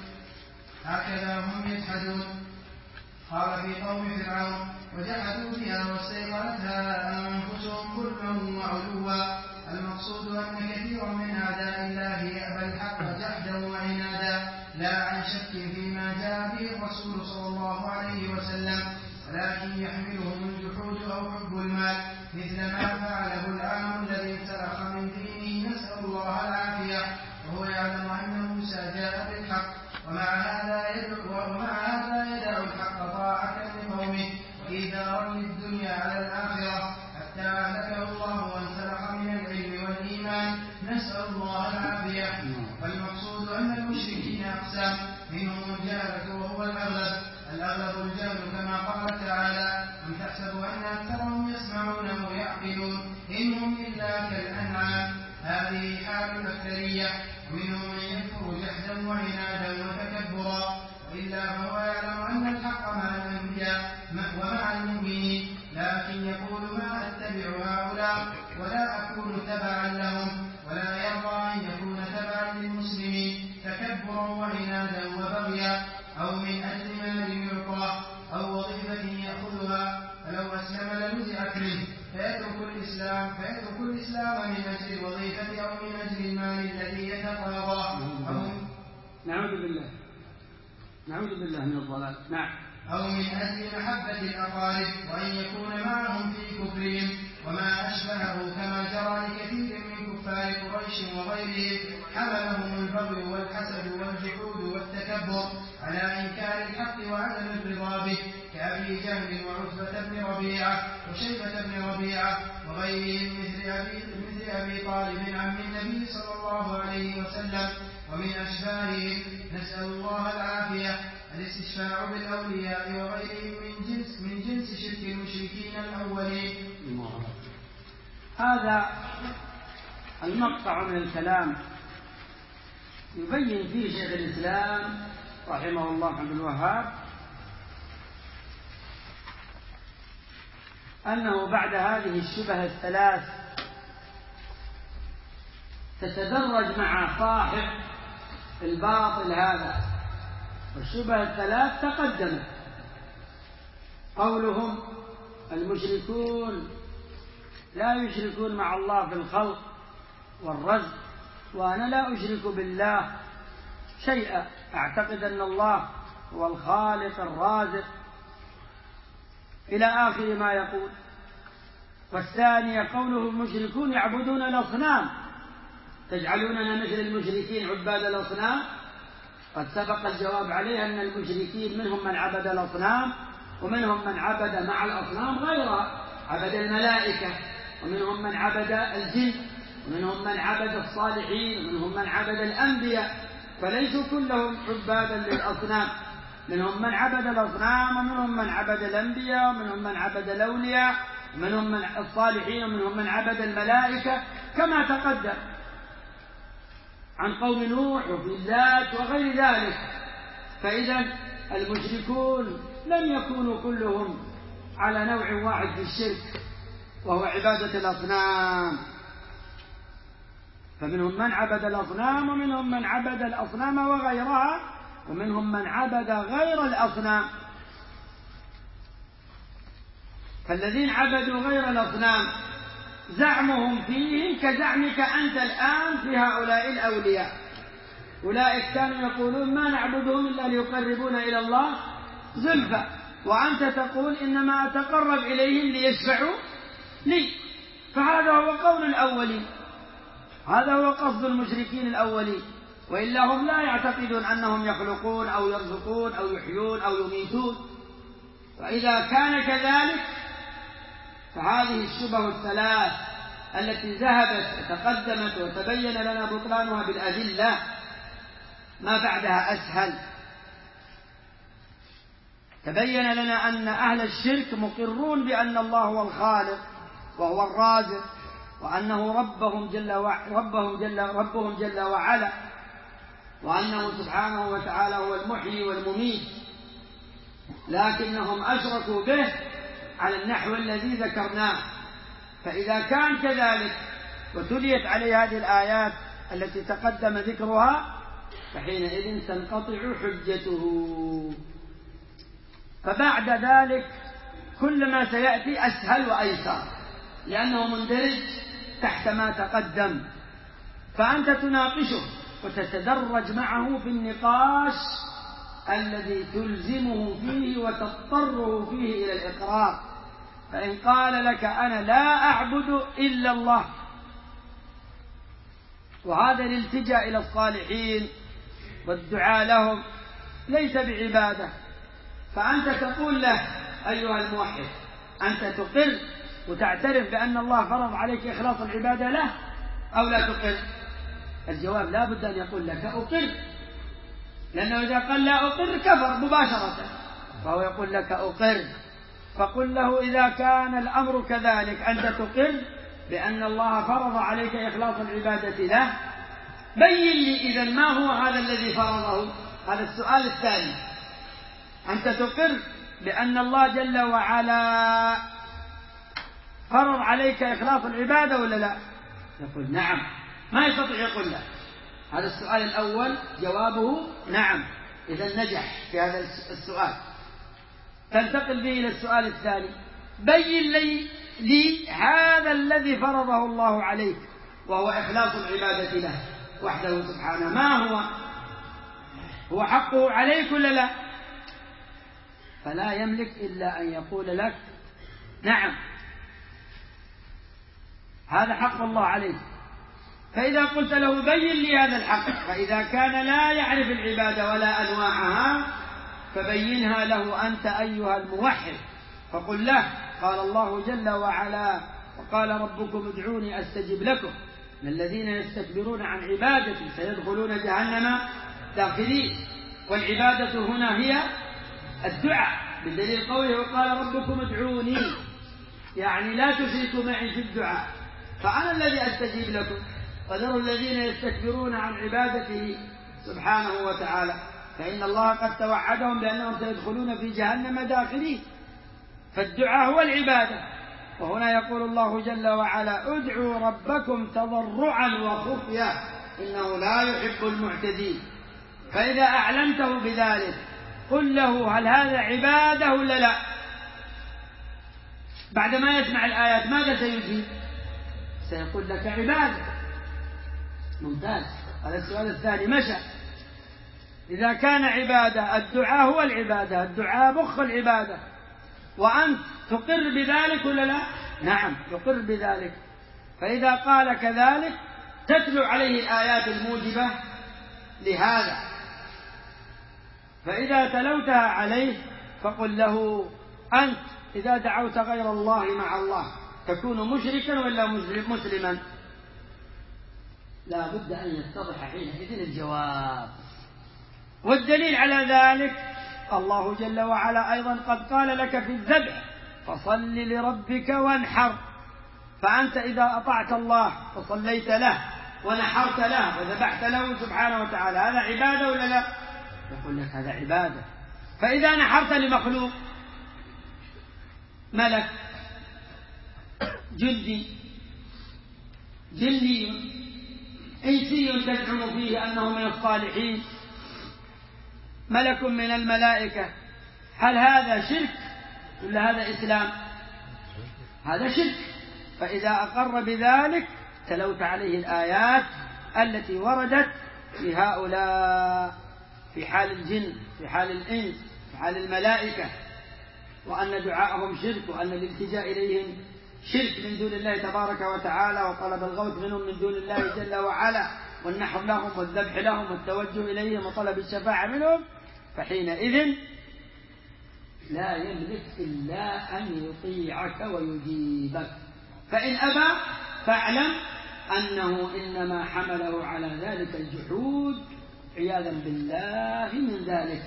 Speaker 2: هكذا هم يجحدون. قال في قوم فرعون وجحدوا بها واستيقنتها أنفسهم ظلما وعلوا. المقصود أن كثيرا من أعداء الله يأبى الحق جحدا وعنادا لا عن شك فيما جاء به الرسول صلى الله عليه وسلم ولكن يحملهم الجحود أو حب المال مثل ما فعله العام الذي انسلخ من دينه نسأل الله العافية وهو يعلم أن موسى جاء بالحق ومع هذا يدعو ومع هذا يدعو الحق طاعة لقومه وإيثارا للدنيا على الآخرة حتى أهلكه الله وانسلخ من العلم والإيمان نسأل الله العافية. والمقصود أن المشركين أقسام منهم الجهلة وهو الأغلب الأغلب الجهل كما قال تعالى أم تحسب أن أكثرهم يسمعون أو يعقلون إن هم إلا كالأنعام هذه حال الأكثرية. ومنهم من يكفر جحدا وعنادا وتكبرا وإلا فهو يعلم أن الحق مع الأنبياء ومع المؤمنين لكن يقول ما أتبع هؤلاء ولا أكون تبعا لهم ولا يرضى أن يكون تبعا للمسلمين تكبرا وعنادا وبغيا أو من أجل مال يعطاه أو وظيفة يأخذها فلو أسلم لنزعت منه فيترك الإسلام فيترك الإسلام من أجل الوظيفة أو من أجل المال الذي يتقاضاه.
Speaker 3: نعوذ بالله نعوذ بالله من الضلال. نعم.
Speaker 2: أو من أجل محبة الأقارب وأن يكون معهم في كفرهم وما أشبهه كما جرى لكثير من كفار قريش وغيرهم حملهم البغي والحسد والجحود والتكبر على إنكار الحق وعدم الرضا به كأبي جهل وعتبة بن ربيعة وشيبة بن ربيعة وغيرهم مثل أبي, مثل أبي طالب عم النبي صلى الله عليه وسلم ومن أشباههم نسأل الله العافية الاستشفاع بالأولياء وغيرهم من جنس من جنس شرك المشركين الأولين.
Speaker 3: هذا المقطع من الكلام يبين فيه شيخ الإسلام رحمه الله عبد الوهاب أنه بعد هذه الشبه الثلاث تتدرج مع صاحب الباطل هذا، والشبه الثلاث تقدمت. قولهم المشركون لا يشركون مع الله في الخلق والرزق، وأنا لا أشرك بالله شيئا، أعتقد أن الله هو الخالق الرازق إلى آخر ما يقول. والثانية قوله المشركون يعبدون الأصنام، تجعلوننا مثل المشركين عباد الأصنام. قد سبق الجواب عليه أن المشركين منهم من عبد الأصنام، ومنهم من عبد مع الأصنام غيرها، عبد الملائكة، ومنهم من عبد الجن، ومنهم من عبد الصالحين، ومنهم من عبد الأنبياء، فليسوا كلهم عبادا للأصنام. منهم من عبد الأصنام، ومنهم من عبد الأنبياء، ومنهم من عبد الأولياء، ومنهم من الصالحين، ومنهم من عبد الملائكة، كما تقدم عن قوم نوح وفي اللات وغير ذلك. فإذا المشركون لم يكونوا كلهم على نوع واحد في الشرك وهو عبادة الأصنام، فمنهم من عبد الأصنام، ومنهم من عبد الأصنام وغيرها، ومنهم من عبد غير الأصنام. فالذين عبدوا غير الأصنام زعمهم فيهم كزعمك أنت الآن في هؤلاء الأولياء. أولئك كانوا يقولون ما نعبدهم إلا ليقربونا إلى الله زلفى، وأنت تقول إنما أتقرب إليهم ليشفعوا لي. فهذا هو قول الأولين، هذا هو قصد المشركين الأولين، وإلا هم لا يعتقدون أنهم يخلقون أو يرزقون أو يحيون أو يميتون. وإذا كان كذلك فهذه الشبه الثلاث التي ذهبت وتقدمت وتبين لنا بطلانها بالأدلة ما بعدها أسهل. تبين لنا أن أهل الشرك مقرون بأن الله هو الخالق وهو الرازق، وأنه ربهم جل وعلا ربهم جل ربهم جل وعلا، وأنه سبحانه وتعالى هو المحيي والمميت، لكنهم أشركوا به على النحو الذي ذكرناه. فإذا كان كذلك وتليت عليه هذه الآيات التي تقدم ذكرها فحينئذ تنقطع حجته. فبعد ذلك كل ما سيأتي أسهل وأيسر، لأنه مندرج تحت ما تقدم، فأنت تناقشه وتتدرج معه في النقاش الذي تلزمه فيه وتضطره فيه إلى الإقرار. فإن قال لك أنا لا أعبد إلا الله، وهذا الالتجاء إلى الصالحين والدعاء لهم ليس بعبادة، فأنت تقول له أيها الموحد أنت تقر وتعترف بأن الله فرض عليك إخلاص العبادة له أو لا تقر؟ الجواب لا بد أن يقول لك أقر، لأنه إذا قال لا أقر كفر مباشرة، فهو يقول لك أقر. فقل له إذا كان الأمر كذلك أنت تقر بأن الله فرض عليك إخلاص العبادة له، بين لي إذن ما هو هذا الذي فرضه. هذا السؤال الثاني. أنت تقر بأن الله جل وعلا فرض عليك إخلاص العبادة ولا لا؟ يقول نعم، ما يستطيع يقول لا. هذا السؤال الأول جوابه نعم، إذا نجح في هذا السؤال. تنتقل به إلى السؤال الثاني، بين لي, لي هذا الذي فرضه الله عليك وهو إخلاص العبادة له وحده سبحانه، ما هو؟ هو حقه عليك ولا لا؟ فلا يملك إلا أن يقول لك نعم هذا حق الله عليك. فإذا قلت له بين لي هذا الحق، فإذا كان لا يعرف العبادة ولا أنواعها فبينها له أنت أيها الموحد. فقل له قال الله جل وعلا وقال ربكم ادعوني أستجب لكم، إن الذين يستكبرون عن عبادتي سيدخلون جهنم داخلين. والعبادة هنا هي الدعاء، بدليل قوله وقال ربكم ادعوني، يعني لا تشركوا معي في الدعاء فأنا الذي أستجيب لكم. وذروا الذين يستكبرون عن عبادته سبحانه وتعالى، فإن الله قد توعدهم بأنهم سيدخلون في جهنم داخلين. فالدعاء هو العبادة. وهنا يقول الله جل وعلا ادعوا ربكم تضرعا وخفيا إنه لا يحب المعتدين. فإذا أعلمته بذلك قل له هل هذا عبادة ولا لا؟ بعدما يسمع الآيات ماذا سيجيب؟ سيقول لك عبادة. ممتاز. هذا السؤال الثاني مشى. إذا كان عبادة، الدعاء هو العبادة، الدعاء مخ العبادة، وأنت تقر بذلك ولا لا؟ نعم يقر بذلك. فإذا قال كذلك تتلو عليه الآيات الموجبة لهذا. فإذا تلوتها عليه فقل له أنت إذا دعوت غير الله مع الله تكون مشركا ولا مسلما؟ لا بد أن يتضح حينئذ الجواب. والدليل على ذلك الله جل وعلا أيضا قد قال لك في الذبح فصل لربك وانحر. فأنت إذا أطعت الله وصليت له ونحرت له وذبحت له سبحانه وتعالى هذا عبادة ولا لا؟ يقول لك هذا عبادة. فإذا نحرت لمخلوق ملك جلدي جلي إنسي تزعم فيه أنه من الصالحين، ملك من الملائكة، هل هذا شرك ولا هذا إسلام؟ هذا شرك. فإذا أقر بذلك تلوت عليه الآيات التي وردت في هؤلاء في حال الجن، في حال الإنس، في حال الملائكة، وأن دعاءهم شرك، وأن الالتجاء إليهم شرك من دون الله تبارك وتعالى، وطلب الغوث منهم من دون الله جل وعلا، والنحر لهم والذبح لهم والتوجه إليهم وطلب الشفاعة منهم. فحينئذ لا يملك إلا أن يطيعك ويجيبك. فإن أبى فاعلم أنه إنما حمله على ذلك الجحود عياذا بالله من ذلك.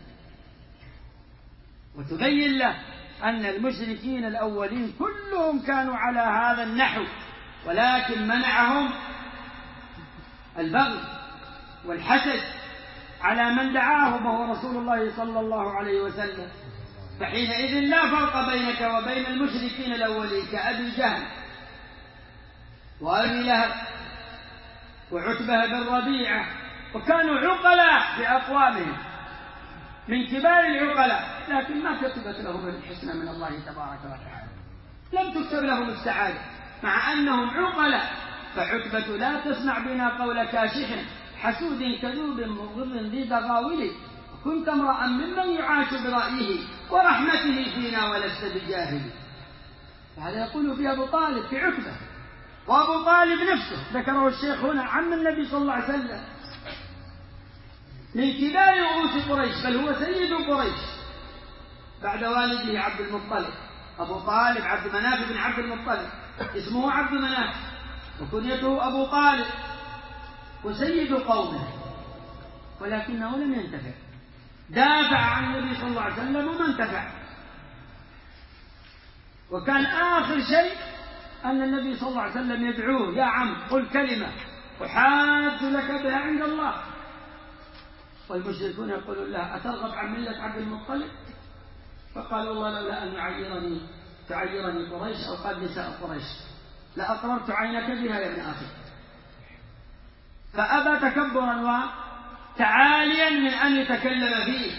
Speaker 3: وتبين له أن المشركين الأولين كلهم كانوا على هذا النحو، ولكن منعهم البغي والحسد على من دعاهم وهو رسول الله صلى الله عليه وسلم. فحينئذ لا فرق بينك وبين المشركين الأولين كأبي جهل وأبي لهب وعتبة بن ربيعة، وكانوا عقلاء في أقوامهم من كبار العقلاء، لكن ما كتبت لهم الحسنى من الله تبارك وتعالى، لم تكتب لهم السعادة مع أنهم عقلاء. فعتبة لا تسمع بنا قول كاشح حسود كذوب مغض ذي دغاول، كنت امرأ ممن يعاش برأيه ورحمته فينا ولست بجاهل. وهذا يقول في أبو طالب في عتبة. وأبو طالب نفسه ذكره الشيخ هنا عم النبي صلى الله عليه وسلم من كبار رؤوس قريش، بل هو سيد قريش بعد والده عبد المطلب. أبو طالب عبد مناف بن عبد المطلب، اسمه عبد مناف وكنيته أبو طالب، وسيد قومه، ولكنه لم ينتفع. دافع عن النبي صلى الله عليه وسلم وما انتفع. وكان آخر شيء أن النبي صلى الله عليه وسلم يدعوه يا عم قل كلمة أحاج لك بها عند الله. والمشركون يقولون له أترغب عن ملة عبد المطلب؟ فقال والله لولا أن يعيرني تعيرني قريش أو قد نساء قريش لأقررت عينك بها يا ابن أخي. فأبى تكبرا وتعاليا من أن يتكلم فيه،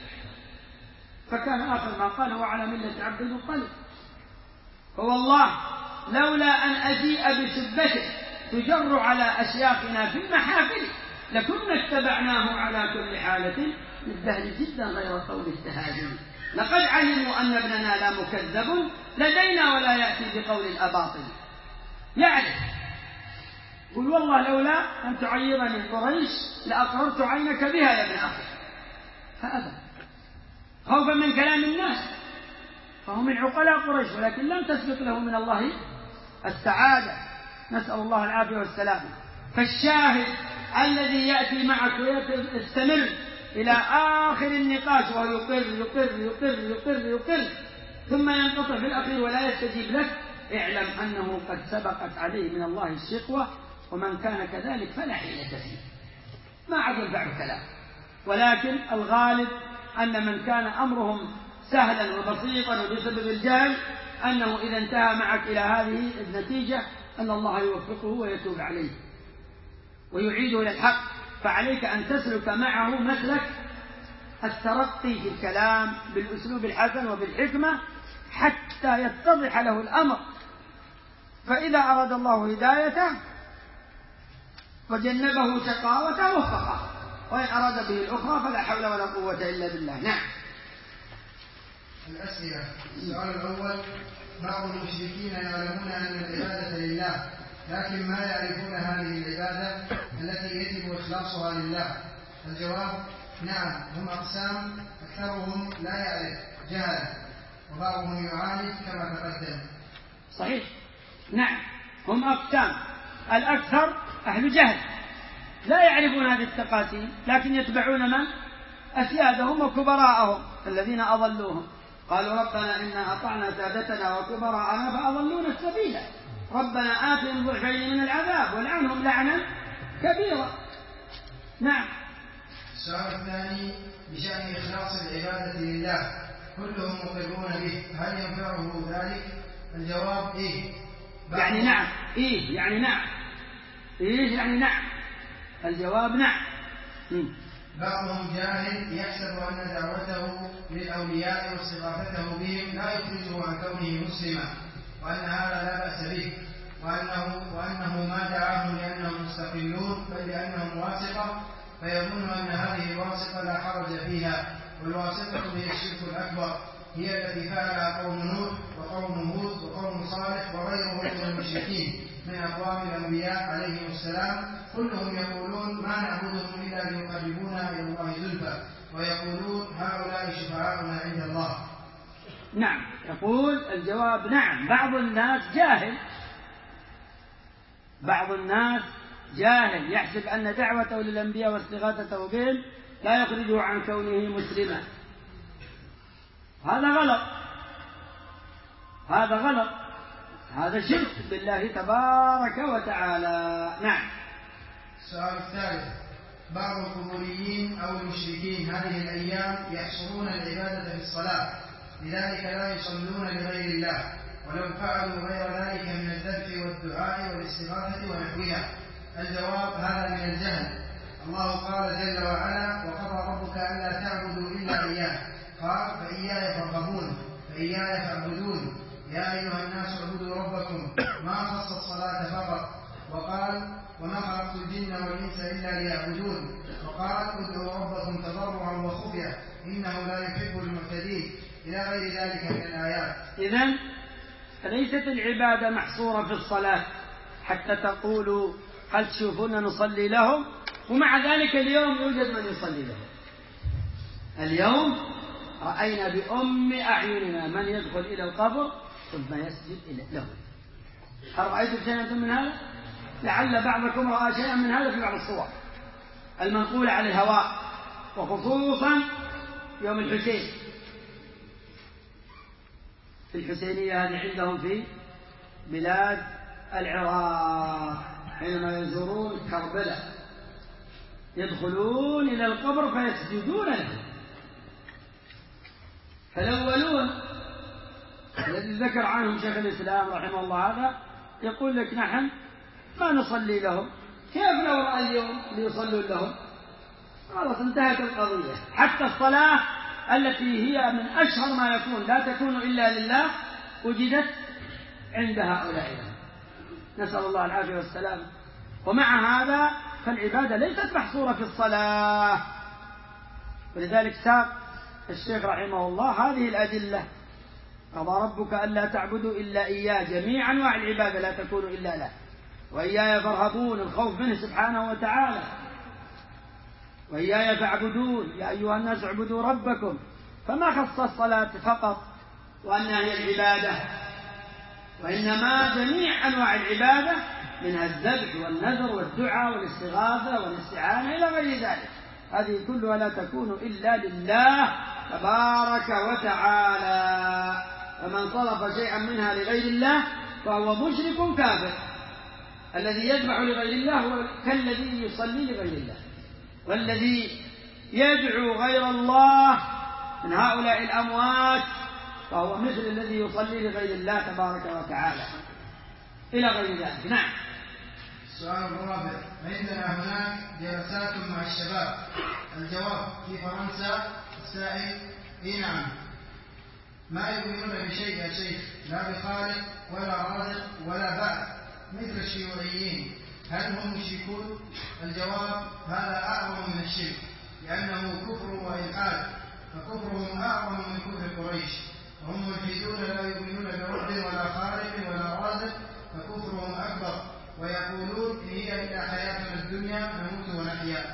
Speaker 3: فكان آخر ما قال هو على ملة عبد المطلب. فوالله لولا أن أجيء بسبته تجر على أشياخنا في المحافل لكنا اتبعناه على كل حالة للدهر جدا غير قول التهاجم. لقد علموا أن ابننا لا مكذب لدينا ولا يأتي بقول الأباطل. يعرف قل والله لولا أن تعيرني قريش لأقررت عينك بها يا ابن أخي، فأبى خوفا من كلام الناس، فهم من عقلاء قريش، ولكن لم تسبق له من الله السعادة. نسأل الله العافية والسلامة. فالشاهد الذي يأتي معك ويستمر إلى آخر النقاش وهو يقر يقر يقر يقر يقر ثم ينقطع في الأخير ولا يستجيب لك، اعلم أنه قد سبقت عليه من الله الشقوة، ومن كان كذلك فلا حيلة فيه، ما عاد ينفع كلام. ولكن الغالب أن من كان أمرهم سهلا وبسيطا وبسبب الجهل أنه إذا انتهى معك إلى هذه النتيجة أن الله يوفقه ويتوب عليه ويعيده إلى الحق. فعليك أن تسلك معه مسلك الترقي في الكلام بالأسلوب الحسن وبالحكمة حتى يتضح له الأمر، فإذا أراد الله هدايته وجنبه شقاوته وفقه، وإن أراد به الأخرى فلا حول ولا قوة إلا بالله. نعم.
Speaker 2: الأسئلة. السؤال الأول: بعض المشركين يعلمون أن العبادة لله لكن ما يعرفون هذه العبادة التي يجب إخلاصها لله. الجواب: نعم، هم أقسام، أكثرهم لا يعرف جهل، وبعضهم يعاند كما تقدم.
Speaker 3: صحيح، نعم، هم أقسام. الأكثر أهل جهل لا يعرفون هذه التقاسيم، لكن يتبعون من؟ أسيادهم وكبراءهم الذين أضلوهم. قالوا ربنا إنا أطعنا سادتنا وكبراءنا فأضلونا السبيل، ربنا آتهم ضعفين من العذاب والعنهم لعنا كبيرا. نعم.
Speaker 2: السؤال الثاني: بشأن إخلاص العبادة لله كلهم مقرون به، هل ينفعه ذلك؟ الجواب: إيه.
Speaker 3: يعني نعم. إيه يعني نعم. إيه يعني نعم. الجواب: نعم. م.
Speaker 2: بعضهم جاهل يحسب أن دعوته للأولياء واستغاثته بهم لا يخرجه عن كونه مسلما، وأن هذا لا بأس به، وأنه, وأنه ما دعاهم لأنهم مستقلون بل لأنهم واسطة، فيظن أن هذه الواسطة لا حرج فيها، والواسطة هي الشرك الأكبر، هي التي فعلها قوم نوح وقوم هود وقوم صالح وغيرهم من المشركين من أقوام الأنبياء عليهم السلام، كلهم يقولون ما نعبدهم إلا ليقربونا إلى الله زلفى، ويقولون هؤلاء شفعاؤنا عند الله.
Speaker 3: نعم. يقول الجواب: نعم، بعض الناس جاهل، بعض الناس جاهل يحسب أن دعوته للأنبياء واستغاثته بهم لا يخرجه عن كونه مسلما. هذا غلط، هذا غلط، هذا شرك بالله تبارك وتعالى. نعم.
Speaker 2: السؤال الثالث: بعض القبوريين أو المشركين هذه الأيام يحصرون العبادة في الصلاة، لذلك لا يصلون لغير الله، ولو فعلوا غير ذلك من الذبح والدعاء والاستغاثة ونحوها. الجواب: هذا من الجهل. الله قال جل وعلا: وقضى ربك ألا تعبدوا إلا إياه، قال: فإياي فارهبون، فإياي فاعبدون، يا أيها الناس اعبدوا ربكم، ما خص الصلاة فقط، وقال: وما خلقت الجن والإنس إلا ليعبدون، وقال: ادعوا ربكم تضرعا وخفيا إنه لا يحب المعتدين، إلى غير ذلك من الآيات.
Speaker 3: إذن فليست العبادة محصورة في الصلاة حتى تقولوا هل تشوفون نصلي لهم، ومع ذلك اليوم يوجد من يصلي لهم. اليوم رأينا بأم أعيننا من يدخل إلى القبر ثم يسجد له. هل رأيتم شيئا من هذا؟ لعل بعضكم رأى شيئا من هذا في بعض الصور المنقولة على الهواء، وخصوصا يوم الحسين، في الحسينية هذه عندهم في بلاد العراق، حينما يزورون كربلاء يدخلون إلى القبر فيسجدون له. فالأولون الذي ذكر عنهم شيخ الإسلام رحمه الله هذا يقول لك نحن ما نصلي لهم، كيف لو رأى اليوم ليصلون لهم؟ خلاص انتهت القضية. حتى الصلاة التي هي من أشهر ما يكون لا تكون إلا لله وجدت عند هؤلاء، نسأل الله العافية والسلام. ومع هذا فالعبادة ليست محصورة في الصلاة، ولذلك ساق الشيخ رحمه الله هذه الأدلة: قضى ربك ألا تعبدوا إلا إياه، جميع أنواع العبادة لا تكون إلا له، وإياي فارهبون، الخوف منه سبحانه وتعالى، وإياي فاعبدون، يا أيها الناس اعبدوا ربكم. فما خص الصلاة فقط وأنها هي العبادة، وإنما جميع أنواع العبادة منها الذبح والنذر والدعاء والاستغاثة والاستعانة إلى غير ذلك. هذه كلها لا تكون إلا لله تبارك وتعالى. فمن صرف شيئا منها لغير الله فهو مشرك كافر. الذي يذبح لغير الله هو كالذي يصلي لغير الله، والذي يدعو غير الله من هؤلاء الأموات فهو مثل الذي يصلي لغير الله تبارك وتعالى إلى غير ذلك. نعم.
Speaker 2: السؤال الرابع: عندنا هناك جلسات مع الشباب. الجواب: في فرنسا. السائل: اي نعم. ما يؤمنون بشيء يا شيخ، لا بخالق ولا رازق ولا بعث مثل الشيوعيين، هل هم مشركون؟ الجواب: هذا أعظم من الشرك، لأنه كفر وإلحاد، فكفرهم أعظم من كفر قريش، وهم ملحدون لا يؤمنون برب ولا خالق ولا رازق، فكفرهم أكبر، ويقولون إن هي إلا حياتنا الدنيا نموت ونحيا.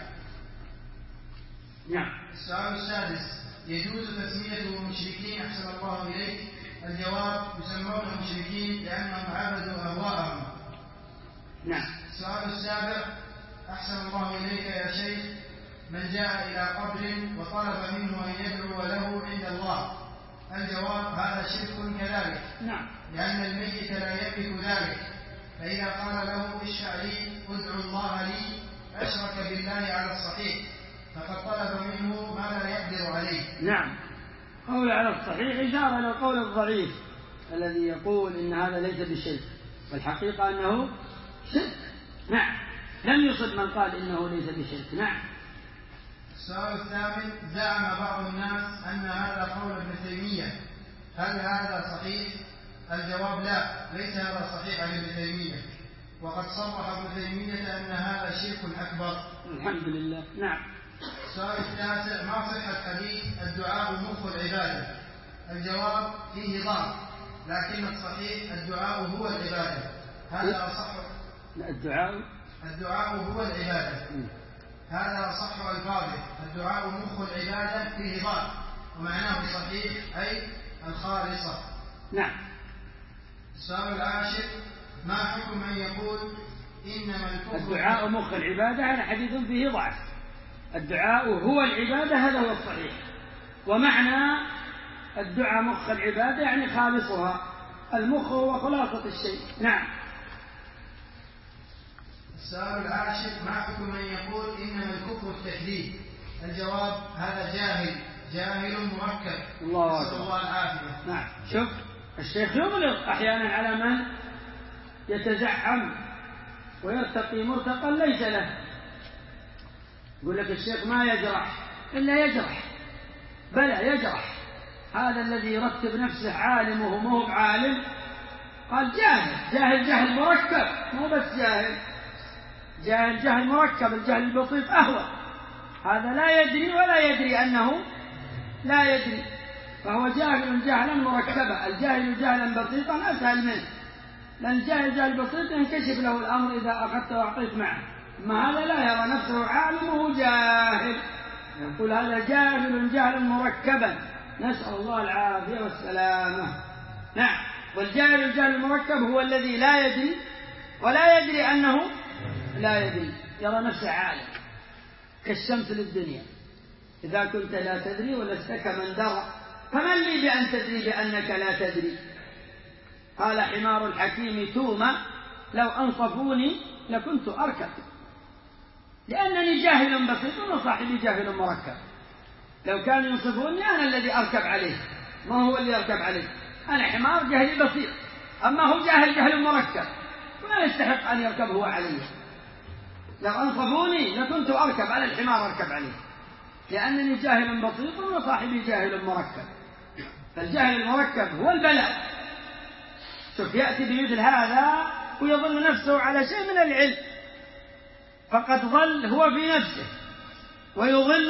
Speaker 3: نعم.
Speaker 2: السؤال السادس: يجوز تسميتهم مشركين أحسن الله إليك؟ الجواب: يسمون مشركين لأنهم عبدوا أهواءهم.
Speaker 3: نعم.
Speaker 2: السؤال السابع: أحسن الله إليك يا شيخ، من جاء إلى قبر وطلب منه أن يدعو له عند الله، الجواب: هذا شرك كذلك.
Speaker 3: نعم.
Speaker 2: لأن الميت لا يملك ذلك، فإذا قال له اشفع لي ادعو الله لي أشرك بالله على الصحيح، فقد طلب منه ما لا يقدر عليه.
Speaker 3: نعم. قول على الصحيح إشارة إلى القول الضعيف الذي يقول إن هذا ليس بشرك، والحقيقة أنه شرك. نعم. لم يصب من قال إنه ليس بشرك. نعم.
Speaker 2: السؤال الثامن: زعم بعض الناس أن هذا قول ابن تيمية، هل هذا صحيح؟ الجواب: لا، ليس هذا صحيح عن ابن تيمية، وقد صرح ابن تيمية أن هذا شرك أكبر.
Speaker 3: الحمد لله. نعم.
Speaker 2: السؤال التاسع: ما صحة حديث الدعاء مخ العبادة؟ الجواب: فيه ضعف، لكن الصحيح الدعاء هو العبادة. هذا أصح.
Speaker 3: الدعاء
Speaker 2: الدعاء هو العبادة. هذا أصح ألفاظه. الدعاء مخ العبادة فيه ضعف، ومعناه صحيح أي الخالصة.
Speaker 3: نعم.
Speaker 2: السؤال العاشر: ما حكم من يقول إنما الكفر
Speaker 3: الدعاء مخ العبادة؟ هذا حديث فيه ضعف. الدعاء هو العبادة، هذا هو الصحيح. ومعنى الدعاء مخ العبادة يعني خالصها. المخ هو خلاصة الشيء. نعم.
Speaker 2: السؤال العاشر: ما حكم من يقول إنما الكفر التكذيب؟ الجواب: هذا جاهل، جاهل مركب.
Speaker 3: الله
Speaker 2: نسأل الله العافية.
Speaker 3: نعم. شوف الشيخ يغلط أحيانا على من يتزعم ويرتقي مرتقا ليس له. يقول لك الشيخ ما يجرح إلا يجرح. بلى يجرح. هذا الذي يرتب نفسه عالم وهو مو بعالم قال جاهل. جاهل جهل مركب، مو بس جاهل، جاهل جهل مركب. الجهل البسيط أهوى. هذا لا يدري ولا يدري أنه لا يدري، فهو جاهل جهلا مركبا. الجاهل جهلا بسيطا أسهل منه، لأن الجاهل جهل بسيط ينكشف له الأمر إذا أخذت وأعطيت معه. أما هذا لا يرى نفسه عالم وهو جاهل، يقول هذا جاهل جهلا مركبا. نسأل الله العافية والسلامة. نعم. والجاهل الجهل المركب هو الذي لا يدري ولا يدري أنه لا يدري، يرى نفسه عالم كالشمس للدنيا. إذا كنت لا تدري ولست كمن درى فمن لي بأن تدري بأنك لا تدري. قال حمار الحكيم توما: لو أنصفوني لكنت أركب، لأنني جاهل بسيط وصاحبي جاهل مركب. لو كانوا ينصفوني أنا الذي أركب عليه، ما هو اللي يركب عليه. أنا حمار جاهل بسيط، أما هو جاهل جهل مركب ولا يستحق أن يركب هو عليه. لو أنصفوني لكنت أركب على الحمار أركب عليه، لأنني جاهل بسيط وصاحبي جاهل مركب. فالجاهل المركب هو البلاء. شوف يأتي بمثل هذا ويظن نفسه على شيء من العلم، فقد ظل هو في نفسه ويضل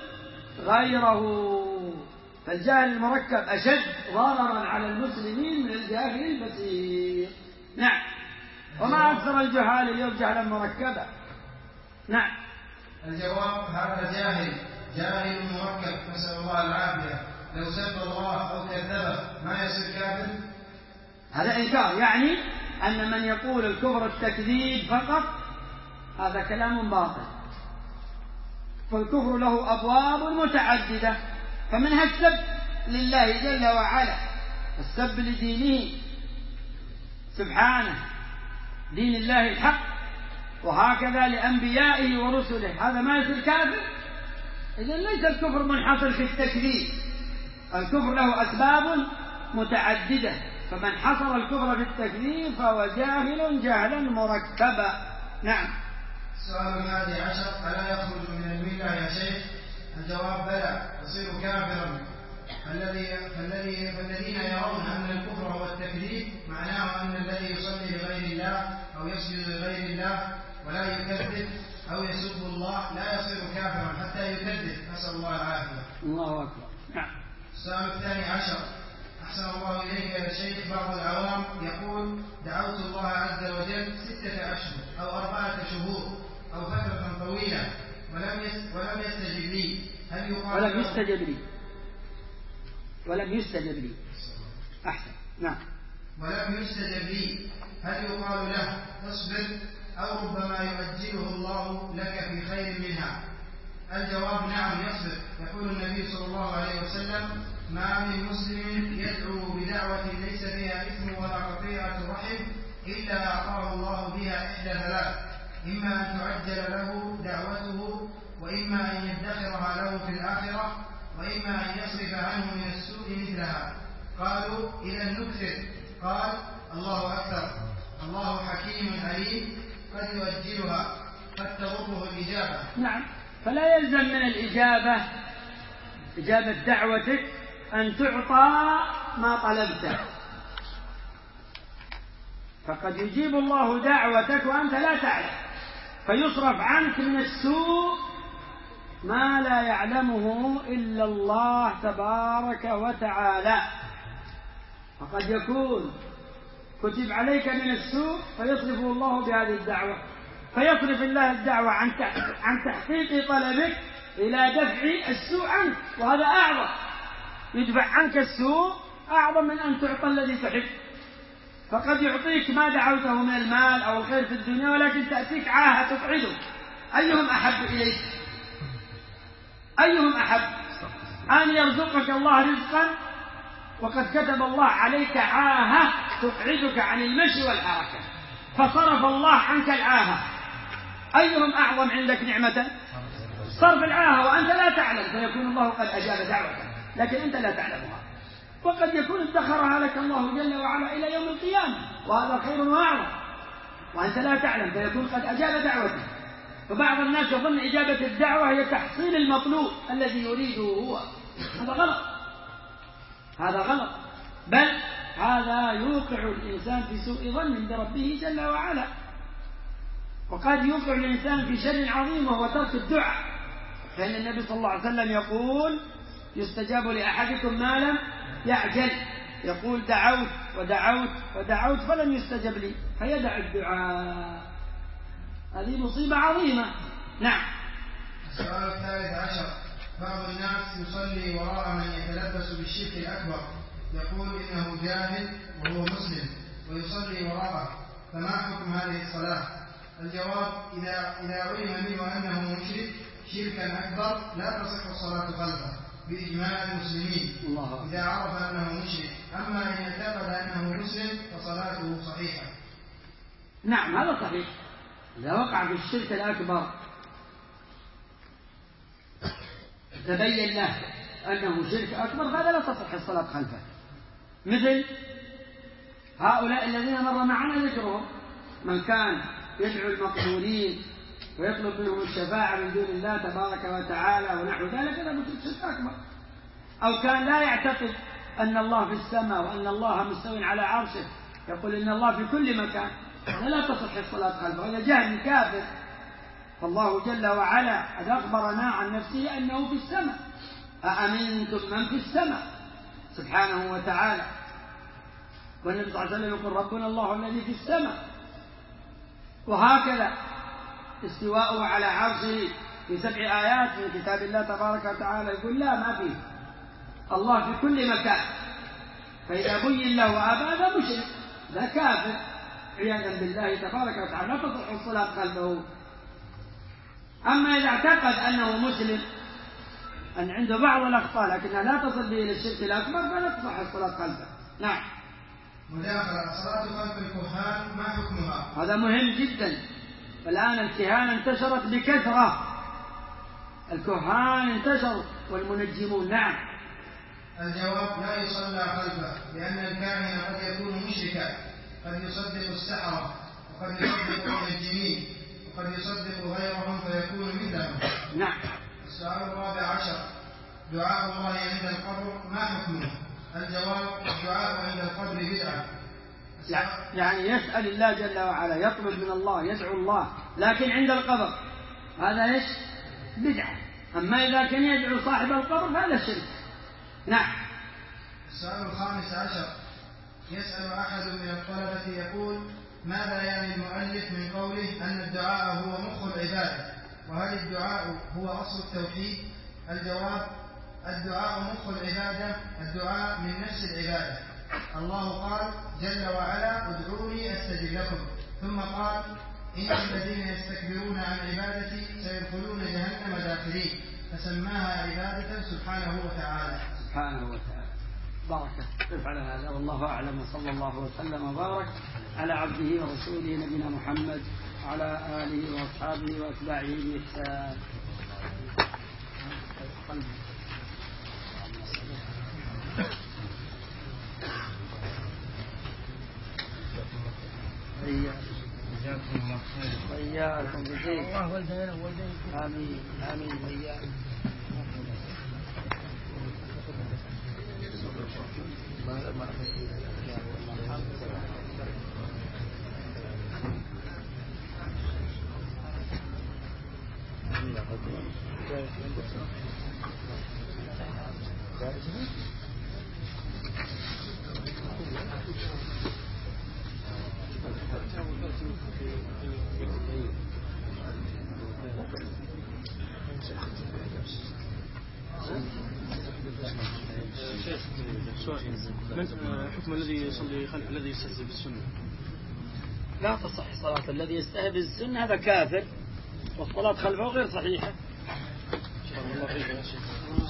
Speaker 3: غيره. فالجاهل المركب أشد ضررا على المسلمين من الجاهل البسيط. نعم. وما أكثر الجهال اليوم جهلا مركبا. نعم.
Speaker 2: الجواب: هذا جاهل، جاهل مركب، نسأل الله العافية. لو سب الله أو كذبه ما يصير كافر؟
Speaker 3: هذا إنكار، يعني أن من يقول الكفر التكذيب فقط هذا كلام باطل، فالكفر له أبواب متعددة، فمنها السب لله جل وعلا، السب لدينه سبحانه، دين الله الحق، وهكذا لأنبيائه ورسله، هذا ما يصير كافر. إذن ليس الكفر منحصر في التكذيب، الكفر له أسباب متعددة، فمن حصر الكفر في التكذيب فهو جاهل جهلا مركبا. نعم.
Speaker 2: السؤال الحادي عشر: ألا يخرج من الملة يا شيخ؟ الجواب: بلى، يصير كافرا. فالذي فالذي فالذين يرون أن الكفر هو التكذيب معناه أن الذي يصلي لغير الله أو يسجد لغير الله ولا يكذب أو يسب الله لا يصير كافرا حتى يكذب، نسأل الله العافية.
Speaker 3: الله أكبر. نعم.
Speaker 2: السؤال الثاني عشر: أحسن الله إليك يا شيخ، بعض العوام يقول: دعوت الله عز وجل ستة أشهر أو أربعة شهور أو فترة طويلة ولم ولم يستجب لي، هل يقال
Speaker 3: ولم يستجب لي ولم يستجب لي أحسن. نعم.
Speaker 2: ولم يستجب لي هل يقال له اصبر أو ربما يؤجله الله لك في خير منها؟ الجواب: نعم يصبر. يقول النبي صلى الله عليه وسلم: ما من مسلم يدعو بدعوة ليس فيها إثم ولا قطيعة رحم إلا أعطاه الله بها إحدى ثلاث: إما أن تعجل له دعوته، وإما أن يدخرها له في الآخرة، وإما أن يصرف عنه من السوء مثلها. قالوا: إذا نكثر. قال: الله أكثر، الله حكيم عليم، قد يؤجلها قد تضره الإجابة.
Speaker 3: نعم. فلا يلزم من الإجابة إجابة دعوتك أن تعطى ما طلبته، فقد يجيب الله دعوتك وأنت لا تعلم، فيصرف عنك من السوء ما لا يعلمه إلا الله تبارك وتعالى. فقد يكون كتب عليك من السوء فيصرفه الله بهذه الدعوة، فيصرف الله الدعوة عن عن تحقيق طلبك إلى دفع السوء عنك، وهذا أعظم، يدفع عنك السوء أعظم من أن تعطى الذي تحب. فقد يعطيك ما دعوته من المال أو الخير في الدنيا، ولكن تأتيك عاهة تقعدك. أيهم أحب إليك؟ أيهم أحب أن يرزقك الله رزقا وقد كتب الله عليك عاهة تقعدك عن المشي والحركة، فصرف الله عنك العاهة؟ أيهم أعظم عندك نعمة؟ صرف العاهة وأنت لا تعلم، فيكون الله قد أجاب دعوتك لكن أنت لا تعلمها. وقد يكون ادخرها لك الله جل وعلا إلى يوم القيامة، وهذا خير وأعظم، وأنت لا تعلم، فيكون قد أجاب دعوتك. فبعض الناس يظن إجابة الدعوة هي تحصيل المطلوب الذي يريده هو، هذا غلط، هذا غلط، بل هذا يوقع الإنسان في سوء ظن بربه جل وعلا، وقد يوقع الإنسان في شر عظيم وهو ترك الدعاء. فإن النبي صلى الله عليه وسلم يقول: يستجاب لأحدكم ما لم يعجل، يقول: دعوت ودعوت ودعوت فلم يستجب لي، فيدع الدعاء. هذه مصيبة عظيمة. نعم.
Speaker 2: السؤال الثالث عشر: بعض الناس يصلي وراء من يتلبس بالشرك الأكبر، يقول إنه جاهل وهو مسلم ويصلي وراءه، فما حكم هذه الصلاة؟ الجواب: إذا إذا علم منه أنه مشرك شركا أكبر لا تصح الصلاة خلفه بإجماع المسلمين إذا عرف أنه مشرك، أما إن اعتقد أنه مسلم فصلاته صحيحة.
Speaker 3: نعم هذا صحيح. إذا وقع في الشرك الأكبر تبين له أنه شرك أكبر فهذا لا تصح الصلاة خلفه، مثل هؤلاء الذين مر معنا ذكرهم، من كان يدعو المقبولين ويطلب منهم الشفاعة من دون الله تبارك وتعالى ونحو ذلك، هذا مشرك شرك أكبر. أو كان لا يعتقد أن الله في السماء وأن الله مستوٍ على عرشه، يقول إن الله في كل مكان، لا تصح الصلاة خلفه، هذا جهل كافر. فالله جل وعلا قد أخبرنا عن نفسه أنه في السماء، أأمنتم من في السماء سبحانه وتعالى، والنبي صلى الله عليه وسلم يقول: ربنا الله الذي في السماء. وهكذا استواءه على عرشه في سبع آيات من كتاب الله تبارك وتعالى يقول لا ما فيه، الله في كل مكان. فإذا بين له أبا هذا مشرك، ذا كافر. عياذا بالله تبارك وتعالى لا تصح الصلاة خلفه. أما إذا اعتقد أنه مسلم أن عنده بعض الأخطاء لكنها لا تصل به إلى الشرك الأكبر فلا تصح الصلاة خلفه. نعم.
Speaker 2: مداخلة صلاة خلف الكهان ما حكمها؟
Speaker 3: هذا مهم جدا. الآن الكهانة انتشرت بكثرة، الكهان انتشروا والمنجمون. نعم.
Speaker 2: الجواب لا يصلى خلفه، لأن الكاهن قد يكون مشركا، قد يصدق السحرة وقد يصدق المنجمين وقد يصدق غيرهم فيكون مثلهم.
Speaker 3: نعم.
Speaker 2: السؤال الرابع عشر: دعاء الله عند القبر ما حكمه؟ الجواب: الدعاء عند القبر بدعة.
Speaker 3: يعني يسأل الله جل وعلا، يطلب من الله، يدعو الله، لكن عند القبر هذا ايش؟ بدعة. أما إذا كان يدعو صاحب القبر فهذا شرك. نعم.
Speaker 2: السؤال الخامس عشر: يسأل أحد من الطلبة يقول: ماذا يعني المؤلف من قوله أن الدعاء هو مخ العبادة، وهل الدعاء هو أصل التوحيد؟ الجواب: الدعاء مخ العبادة، الدعاء من نفس العبادة. الله قال جل وعلا: ادعوني أستجب لكم، ثم قال: إن الذين يستكبرون عن عبادتي سيدخلون جهنم داخلين، فسماها عبادة سبحانه وتعالى.
Speaker 3: سبحانه وتعالى. بركة قف على هذا، والله أعلم، وصلى الله وسلم وبارك على عبده ورسوله نبينا محمد وعلى آله وأصحابه وأتباعه بإحسان.
Speaker 4: جزاكم الله خير.
Speaker 3: وإياكم بخير.
Speaker 4: الله والدينا والدين.
Speaker 3: آمين آمين وإياكم.
Speaker 4: من حكم الذي يصلي خلف الذي يستهزئ بالسنة؟
Speaker 3: لا تصح صلاة الذي يستهزئ بالسنة، هذا كافر، والصلاة خلفه غير صحيحة.
Speaker 4: الله خير يا شيخ.